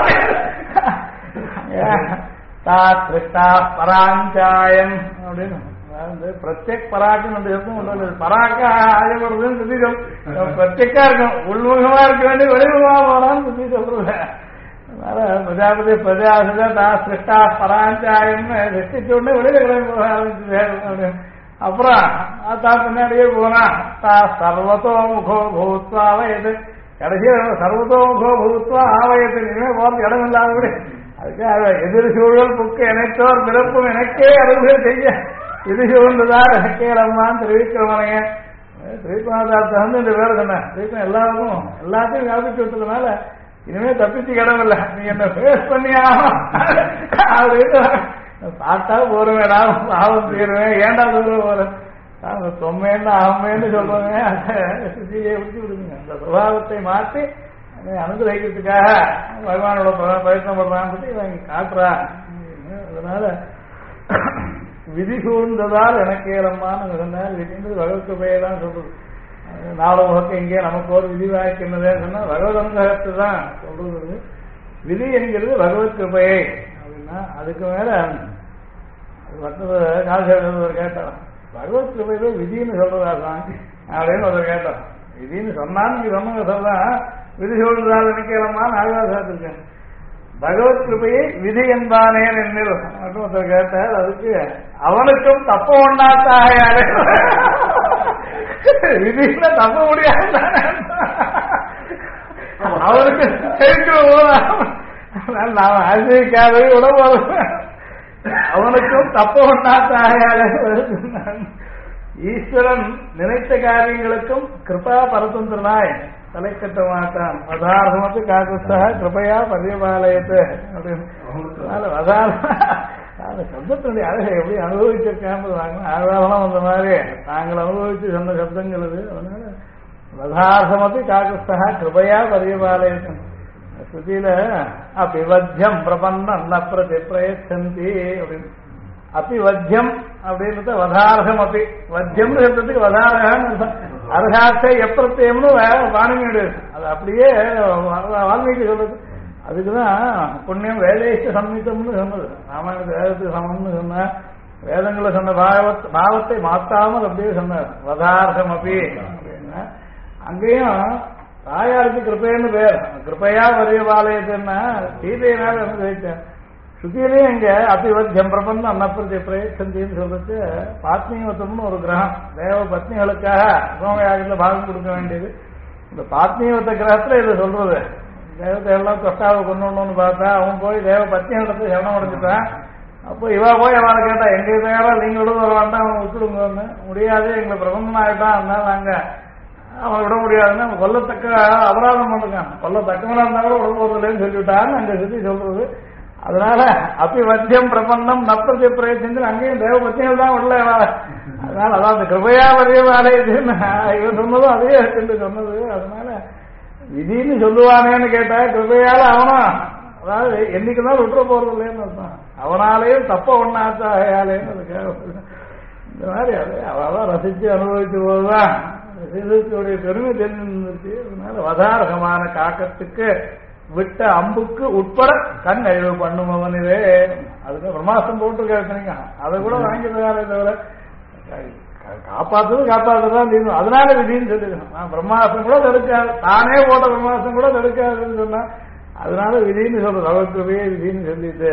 [SPEAKER 1] பராஞ்சாயம் அப்படின்னு அதாவது பிரத்யேக் பராக்குன்னு அந்த எதுவும் உள்ளது. பராக்க ஆயப்படுறதுன்னு சுத்தி சொல் பிரத்யேக்கா இருக்கும். உள்முகமா இருக்க வேண்டிய வெளிமுகமா போனான்னு சுத்தி சொல்றது. அதனால பிரஜாபதி பிரஜாசுதா தா சிருஷ்டா பராஞ்சாயம்னு சிருஷ்டிச்ச உடனே வெளியில கிளம்பி போக ஆரம்பிச்சு. அப்புறம் தான் பின்னாடியே போனா தா சர்வத்தோ முகோ பூத்வா ஆவயது. கடைசியில் சர்வத்தோ முகோ பூத்வா ஆவயது. இனிமே போறது இடம் இல்லாதபடி அதுக்காக எதிர் சூழல் புக்கு இணைத்தோர் பிறப்பும் எனக்கே அருள்கள் செய்ய இது சூழ்ந்ததால் எனக்கே ரம்மான் திருவிக்கிரமனைய திருவிக்கிரமதார் தகுந்த இந்த பேர் தானே திருவிக்கிரம் எல்லாருக்கும் எல்லாத்தையும் வியாபிச்சு விட்டதுனால இனிமே தப்பிச்சு கிடமில்ல. நீ என்ன பேஸ் பண்ணியாகும் அப்படின்னு பார்த்தா போறவேடா ஆபம் தீருவேன் ஏண்டா தூரம் போறேன் தொம்மைன்னு ஆமைன்னு சொல்லுவாங்க. அதை சுத்தியை விட்டு விடுங்க. அந்த சுபாவத்தை மாற்றி அனுகிரகிக்கிறதுக்காக பகவானோட பிரயத்னம் பண்றான்னு சொல்லி இவங்க காட்டுறா. அதனால விதி சூழ்ந்ததால் எனக்கு ஏறம்மான்னு சொன்னார். விதின்றது பகவத்கிருபையெல்லாம் சொல்றது. நாலு முகத்தை இங்கே நமக்கு ஒரு விதி வாய்க்கின்றதேன்னு சொன்னா பகவத் அனுகிரகத்தை தான் சொல்றது. விதி என்கிறது பகவத்கிருபையை அப்படின்னா அதுக்கு மேல மற்ற காலசேவர் கேட்டார். பகவத்கிருபையில விதின்னு சொல்றதா தான் அப்படின்னு ஒரு கேட்டோம். விதின்னு சொன்னான்னு நீ சொன்ன சொல்லலாம், விதி சொல்றதால் நினைக்கலாமா நாகராஜாத்திருக்கேன். பகவத் கிருபையை விதி என்பானேன் என்னில் அப்படின்னு ஒருத்தர் கேட்டார். அதுக்கு அவனுக்கும் தப்ப ஒண்ணாத்தாயாரு விதியில தப்ப முடியாது அவருக்கு நான் ஆசிரிக்காதே உடம்பு அவனுக்கும் தப்ப ஒண்ணாத்தாயாரு. ஈஸ்வரன் நினைத்த காரியங்களுக்கும் கிருபா பரதந்திரனாய் தலை கட்ட மாட்டான். வதார்த்தமத்து காக்குஸ்தா கிருபையா பரியபாலயத்து அப்படின்னு அந்த சப்தத்தினுடைய அழகை எப்படி அனுபவிச்சிருக்காங்க ஆதாரம் அந்த மாதிரி நாங்கள் அனுபவிச்சு சொன்ன சப்தங்கள் அது. அதனால வதார்த்தமத்து காக்குஸ்தா கிருபையா பரியபாலயத்து. ஸ்ருதியில அபிவத்தியம் பிரபன்ன நப்ரதி பிரயச்சந்தி அப்படின்னு அபிவத்தியம் அப்படின்றத வதார்த்தம் அப்படி வத்தியம் சொல்றதுக்கு வதாரகம் அர்ஹார்த்த எப்பிரத்தியம்னு வாணிமியுடைய அது அப்படியே வால்மீகி சொல்றது. அதுக்குதான் புண்ணியம் வேதேஷ சம்மித்தம்னு சொன்னது. ராமாயண வேதத்துக்கு சமம்னு சொன்ன வேதங்களை சொன்ன பாவத்தை மாத்தாமல் அப்படியே சொன்னார் வதார்த்தம் அப்படி அப்படின்னா. அங்கேயும் தாயாருக்கு கிருப்பைன்னு பேர். கிருப்பையா வரிய பாலயத்துன்னா சீதையினால என்ன ஜெயிச்சேன். சுத்தியிலேயே இங்க அபிவத்தியம் பிரபந்தம் அன்னப்பிரதி பிரயச்சந்தின்னு சொல்றது பாத்மீவத்தம்னு ஒரு கிரகம். தேவ பத்னிகளுக்காக சோமயாகத்துல பாகம் கொடுக்க வேண்டியது. இந்த பாத்மீவத்த கிரகத்துல இதை சொல்றது. தேவத்தை எல்லாம் கொஸ்டாவை கொண்டு பார்த்தா அவன் போய் தேவ பத்னிகளிடத்துல சரணம் அடைஞ்சிட்டான். அப்போ இவா போய் அவளை கேட்டா எங்க தயாரா நீங்களும் வர வேண்டாம் அவன் விட்டுடுங்கன்னு. முடியாது எங்களை பிரபந்தம் ஆகிட்டான், அதனால நாங்க அவன் விட முடியாதுன்னு கொல்லத்தக்க அபராதம் பண்ணிருக்கான். கொல்லத்தக்கவனா இருந்தா கூட உடம்பு போறதுலேன்னு சொல்லிவிட்டான்னு அங்க சுத்தி சொல்றது. அதனால அபிவத்தியம் பிரபந்தம் நப்ரதி பிரயத்தின் அங்கேயும் தேவ பத்தியங்கள் தான் உள்ள. அதனால அதான் அந்த கிருபையா வரையதுன்னு இவன் சொன்னதும் அதே சொன்னது. அதனால விதின்னு சொல்லுவானேன்னு கேட்டா கிருபையால அவனும் அதாவது என்னைக்குதான் விட்டுற போறது இல்லைன்னு அர்த்தம். அவனாலேயும் தப்ப ஒண்ணாத்தாயாலேன்னு அதுக்காக இந்த மாதிரி அது அவதான் ரசிச்சு அனுபவிச்ச போதுதான் சீதத்துடைய பெருமை தெரிஞ்சிருந்துச்சு. அதனால வதாரகமான காக்கத்துக்கு விட்ட அம்புக்கு உட்பட கண் அழிவு பண்ணுமவனே. அதுக்கு பிரம்மாஸ்திரம் போட்டுருக்காங்க. அதை கூட வாங்கிட்டாரே தவிர காப்பாற்றுதான் தீர்வு. அதனால விதின்னு சொல்லிருக்கணும். பிரம்மாஸ்திரம் கூட தடுக்காது, தானே போட்ட பிரம்மாஸ்திரம் கூட தடுக்காதுன்னு சொன்னா அதனால விதின்னு சொல்றது. அவருக்குவே விதின்னு சொல்லிட்டு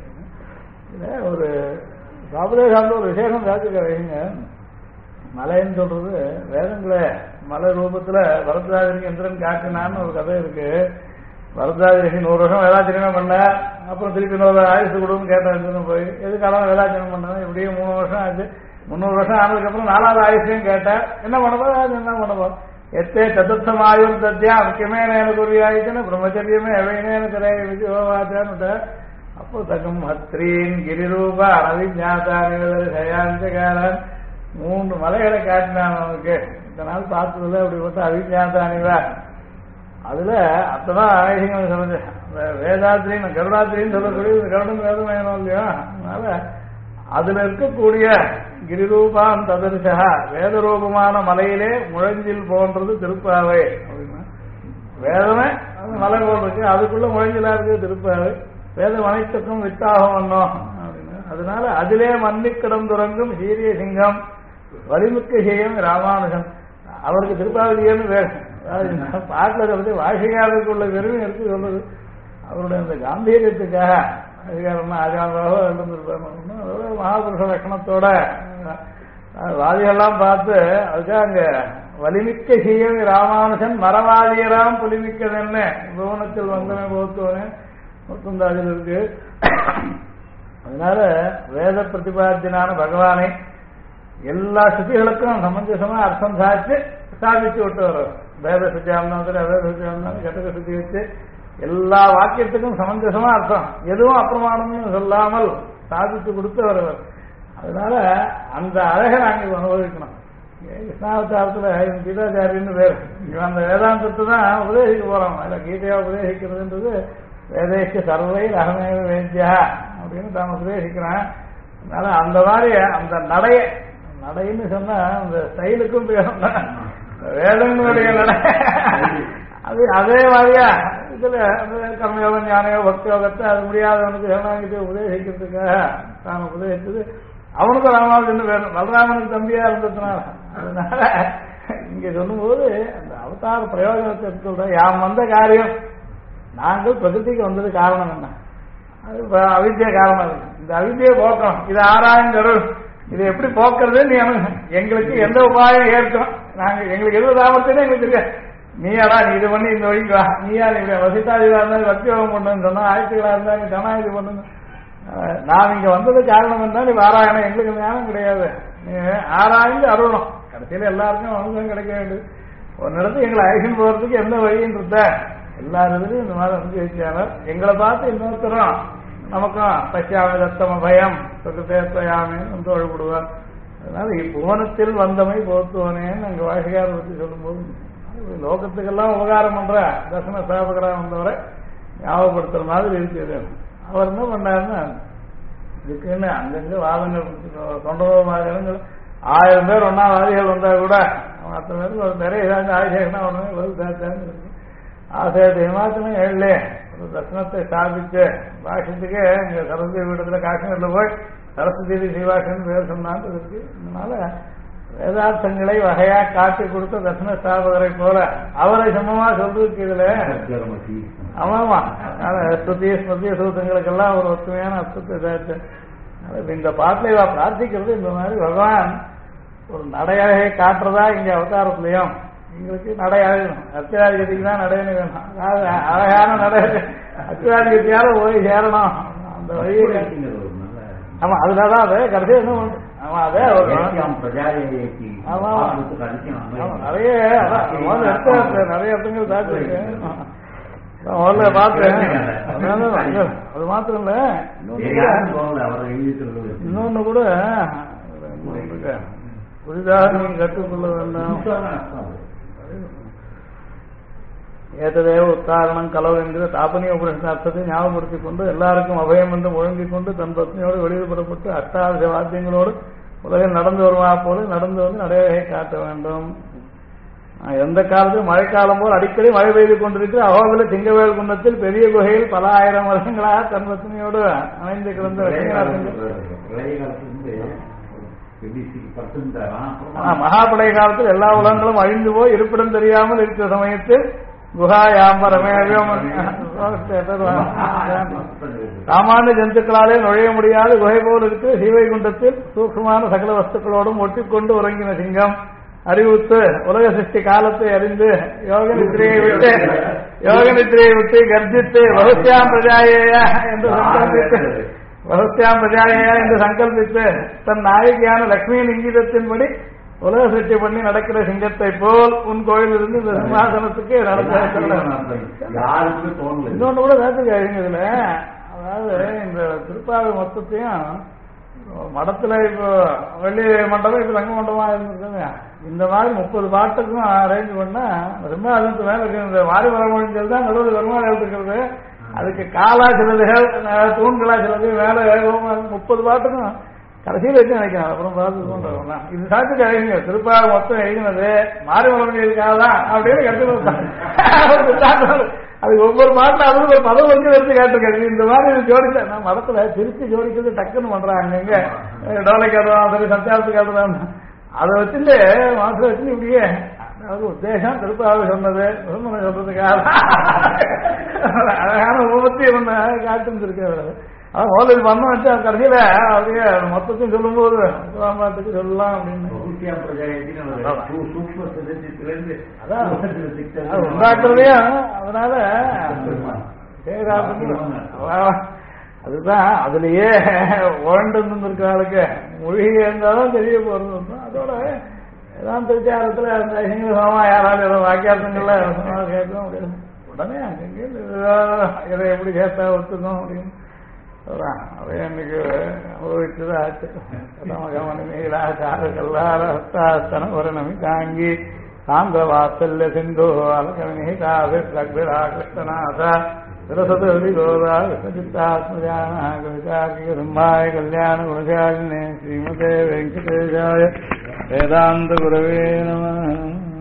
[SPEAKER 1] ஒரு சாப்பிட ஒரு விசேஷம் காத்துக்கிறீங்க. மலைன்னு சொல்றது வேதங்களை மலை ரூபத்துல வரதராஜனுக்கு எந்திரன் காட்டினான்னு ஒரு கதை இருக்கு. வரதராஜனுக்கு 100 வருஷம் வேதாச்சரியம் பண்ண, அப்புறம் திருப்பி 100 ஆயுசு கொடுன்னு கேட்டேன். போய் எதுக்காலம் வேதாச்சரியம் பண்ண எப்படியும் 3 வருஷம் ஆச்சு. 300 வருஷம் ஆனதுக்கு அப்புறம் 4வது ஆயுஷையும் கேட்டேன். என்ன பண்ணுவோம் என்ன பண்ணுவோம் எத்தே சதுர்த்தம் ஆயுர் தத்தியா முக்கியமே எனக்கு ஒரு ஆயுச்சுன்னு பிரம்மச்சரியமே எவைனேன்னு திரைய விஜயோவாச்சான்னு. அப்போ தகம் ஹத்ரீன் கிரிரூபா அவிஞாதா நிவதயாந்தகாரன் 3 மலைகளை காட்டினான் அவனுக்கு. இந்த நாள் பார்த்ததுல அப்படிப்பட்ட அவிஞாதா அணிவா. அதுல அத்ததான் ஆயுதங்கள் சொல்லுது. வேதாத்திரின்னு கருடாத்திரின்னு சொல்லக்கூடிய கருடன் வேதம் வேணும் இல்லையா. அதனால அதுல இருக்கக்கூடிய கிரிரூபான் ததரிசா வேதரூபமான மலையிலே முழஞ்சில் போன்றது திருப்பாவை அப்படின்னா. வேதமே மலை போல் இருக்கு, அதுக்குள்ள முழஞ்சிலா இருக்கு திருப்பாவை. வேதம் அனைத்துக்கும் வித்தாகம் வந்தோம் அப்படின்னு. அதனால அதிலே மன்னி கிடந்துறங்கும் சீரிய சிங்கம் வலிமிக்க செய்யும் ராமானுஜன். அவருக்கு திருப்பாவதியன்னு வேறு பாட்டில் சொல்றது வாஷிகாருக்கு உள்ள பெருமை எடுத்து சொல்றது. அவருடைய அந்த காம்பீரியத்துக்காக அதிகாரம்னா ஆஜானாவோ இருந்திருப்பாங்க. அதோட மகாபுருஷ லட்சணத்தோட வாதிகள்லாம் பார்த்து அதுக்காக அங்க வலிமிக்க செய்யும் ராமானுஜன் மரவாதியராம் புலிமிக்கதென்ன புவனத்தில் வந்தவன் போத்துவனே முத்துந்தாதில் இருக்கு. அதனால வேத பிரதிபாத்தியனான பகவானை எல்லா சுத்திகளுக்கும் சமஞ்சசமா அர்த்தம் சாதிச்சு விட்டு வர்றார். வேத சுத்தியாந்தாலும் அவேத சுத்தியாந்தாலும் கட்டக சுத்தி வச்சு எல்லா வாக்கியத்துக்கும் சமஞ்சசமா அர்த்தம் எதுவும் அப்பிரமாணம்னு சொல்லாமல் சாதிச்சு கொடுத்து வருவார். அதனால அந்த அழகை நாங்கள் அனுபவிக்கணும். கிருஷ்ணாவதாரத்துல கீதாச்சாரியன்னு பேர். இவன் அந்த வேதாந்தத்தை தான் உபதேசிக்க போறோம். அதுல கீதையா உபதேசிக்கிறதுன்றது வேதேஷ சர்வை அகமேவ வேத்யா அப்படின்னு தான் உபதேசிக்கிறான். அதனால அந்த மாதிரி அந்த நடைன்னு சொன்னா அந்த ஸ்டைலுக்கும் வேதங்களுடைய நடை அது அதே மாதிரியா இதுல கர்மயோகம் ஞானயோகம் பக்தி யோகத்தை அது முடியாதவனுக்கு சரணாகிட்டு உபதேசிக்கிறதுக்காக தான் உபதேசித்தது. அவனுக்கும் ராமானுஜன் வேணும், பலராமனுக்கு தம்பியா இருந்ததுனால. அதனால இங்க சொல்லும்போது அந்த அவதார பிரயோஜனத்தை சொல்ற யாம் வந்த காரியம் நாங்கள் பிரகிருதிக்கு வந்தது காரணம் என்ன? அது அவித்யா காரணம் இருக்கு. இந்த அவித்தியை போக்கணும். இது ஆராயங்கரு இதை எப்படி போக்குறது? நீ எங்களுக்கு எந்த உபாயம் ஏற்கும்? நாங்க எங்களுக்கு எது லாபத்தையும் எங்களுக்கு தெரியாது. நீயாடா நீ இது பண்ணி இந்த வழிக்கு வா, நீயா நீ வசித்தாதிகளா இருந்தாலும் வத்தியோகம் பண்ணுன்னு சொன்னா, ஆயுத்துகளா இருந்தா நீ தனாயுது பண்ணுங்க. நான் இங்க வந்தது காரணம் என்ன? நீ ஆராயணும். எங்களுக்கு ஞானம் கிடையாது. நீ ஆராய்ந்து அருளணும். கடைசியில எல்லாருக்கும் அனுபவம் கிடைக்க வேண்டியது. ஒரு நேரத்துக்கு எங்களை அழைச்சின்னு போறதுக்கு எந்த வழின்னு எல்லா இதுலையும் இந்த மாதிரி அனுபவிச்சாலும் எங்களை பார்த்து இன்னொருத்தரும் நமக்கும் பசியாம தத்தம பயம் சொக்கத்தேயாமின்னு தொழில்படுவார். அதனால இப்புவனத்தில் வந்தமை போத்துவனேன்னு அங்க வாசிகார பற்றி சொல்லும்போது லோகத்துக்கெல்லாம் உபகாரம் பண்ற தர்சன ஸ்தாபகராக வந்தவரை ஞாபகப்படுத்துற மாதிரி இருக்குது. அவர் என்ன பண்ணாருன்னா இதுக்குன்னு அங்கங்க வாதங்கள் தொண்டர்கள் 1000 பேர் ஒன்னா வாதிகள் வந்தா கூட மற்ற பேருக்கு நிறைய ஏதாவது ஆசைகள்னா ஒன்று ஆசையத்தை ஏமாத்தணும் ஏழு ஒரு தர்சனத்தை ஸ்தாபிச்சு பாஷத்துக்கு இங்க சரஸ்வதி பீடத்துல காஷ்மீர்ல போய் சரஸ்வதி சிவாஷன் பேர் சொன்னான்னு இருக்கு. அதனால வேதார்த்தங்களை வகையா காட்டி கொடுத்த தர்சன ஸ்தாபகரை போல அவரை சமமா சொல்றதுக்கு இதுல ஆமாமா ஸ்ருதி ஸ்மிருதி சூத்தங்களுக்கெல்லாம் ஒரு ஒத்துமையான அர்த்தத்தை சேர்த்து இந்த பாட்டில இவ பிரார்த்திக்கிறது இந்த மாதிரி பகவான் ஒரு நடையழகை காட்டுறதா இங்க அவதாரத்திலையும் எங்களுக்கு நடை அழகணும். அத்தியாதிகத்துக்கு தான் நடையணு வேணும். அதாவது அழகான நடை அத்தியாதிகத்தையால போய் சேரணும் அந்த வழியை. ஆமா அதுலதான் அது கடைசி என்ன பண்ணு. ஆமா அதே நிறைய நிறைய இடத்துங்கள் தாக்கு இருக்கு. முதல்ல பார்த்தேன். அது மாத்திரம் இல்ல இன்னொன்னு கூட புதிதாக நீங்க கற்றுக்கொள்ள வேண்டாம். ஏததேவ உத்தாரணம் கலவு என்கிற தாபனிய உபநிஷத்தை ஞாபகப்படுத்திக் கொண்டு எல்லாருக்கும் அபயம் என்று முழங்கிக் கொண்டு தன் பத்னியோடு வெளியிடப்படப்பட்டு அஷ்டாதச வாத்தியங்களோடு உலகில் நடந்து வருவா போல நடந்து வந்து நடையை காட்ட வேண்டும். எந்த காலத்தில் மழைக்காலம் போல் அடிக்கடி மழை பெய்து கொண்டிருக்கிற அகோபில சிங்கவேல் குன்னத்தில் பெரிய குகையில் பல 1000 வருஷங்களாக தன் பத்னியோடு அணைந்து கிடந்த மகாபடை காலத்தில் எல்லா உலகங்களும் அழிந்து போய் இருப்பிடம் தெரியாமல் இருக்கிற சமயத்தில் குஹாயாம்பரமே சாமானிய ஜந்துக்களாலே நுழைய முடியாத குகை போல் இருக்கிற ஸ்ரீவைகுண்டத்தில் சூக்ஷ்மமான சகல வஸ்துக்களோடும் ஒட்டிக்கொண்டு உறங்கின சிங்கம் அறிவுத்து உலக சிருஷ்டி காலத்தை அறிந்து யோக நித்திரையை விட்டு கர்ஜித்து பகுத்யாம் பிரஜாயேயா என்று சங்கல்பித்து தன் நாயகியான லட்சுமியின் இங்கிதத்தின்படி உலக சிருஷ்டி பண்ணி நடக்கிற சிங்கத்தை போல் உன் கோயிலிருந்து இந்த சிம்மாசனத்துக்கு நடத்த இன்னொன்னு கூட நேரத்துக்கு இதுல அதாவது இந்த திருப்பாவை மொத்தத்தையும் மடத்துல இப்போ வெள்ளி மண்டபம் இப்ப தங்க மண்டபமா இருந்திருக்குங்க. இந்த மாதிரி 30 பாட்டுக்கும் அரேஞ்ச் பண்ணா சிம்மாசனத்து மேல இருக்கிற வாரி வரமொழிஞ்சல் தான் நடுவில் வருமானம் எடுத்துக்கிறது. அதுக்கு காலா சிலதுகள் தூண்களா சிலது மேல 30 பாட்டுக்கும் கடைசியில் வச்சு நினைக்கிறேன். அப்புறம் பார்த்து இது சாத்துக்கு எழுதுங்க திருப்பாவை மொத்தம் எழுதினது மாறி வளர்ந்ததுக்காக தான் அப்படின்னு கற்றுக்கணும். அது ஒவ்வொரு பாட்டில் அது ஒரு பதம் வந்து எடுத்து கேட்டிருக்காரு. இந்த மாதிரி ஜோடிச்சா நான் மதத்துல திருச்சி ஜோடிக்கிறது டக்குன்னு பண்றாங்க. இங்க டோலை கேட்டுறான் சரி சத்தியாரத்து கேட்டுறான் அதை வச்சுட்டு மாசம் வச்சு இப்படியே அதாவது உத்தேசம் திருப்பாவை சொன்னது முருமனை சொல்றதுக்காக அழகான உபத்தி ஒண்ணு காட்டுருக்காரு. அதான் முதல்ல இது பண்ண வச்சு கடைசியில அப்படியே மொத்தத்தையும் சொல்லும் போது ராமாத்துக்கு சொல்லலாம் அப்படின்னு உண்டாக்குறதையும் அதனால அதுதான் அதுலயே உழண்டு இருந்திருக்க ஆளுக்கு மொழி இருந்தாலும் தெரிய போறது. அதோட ஏதாவது திருச்சாரத்துல அந்த சிங்கமா யாராலும் ஏதோ வாக்கியார்த்தங்கள்ல கேட்கும் அப்படின்னு உடனே அங்கங்கே இதை எப்படி கேட்டா ஒத்துக்கும் அப்படின்னு அவை இன்னைக்கு அனுபவிச்சது ஆச்சு. நீலாச்சாரகல்லாஸ்தன ஒரு நமி தாங்கி சாந்திர வாத்சல்ய சிந்து அலகனிஹிதா கிருஷ்ணநாத விரசதி கோதா கிருஷ்ணசித்தாத்மஜானாய கல்யாண குணசாலினே ஸ்ரீமதே வெங்கடேஷாய வேதாந்த குரவே நம.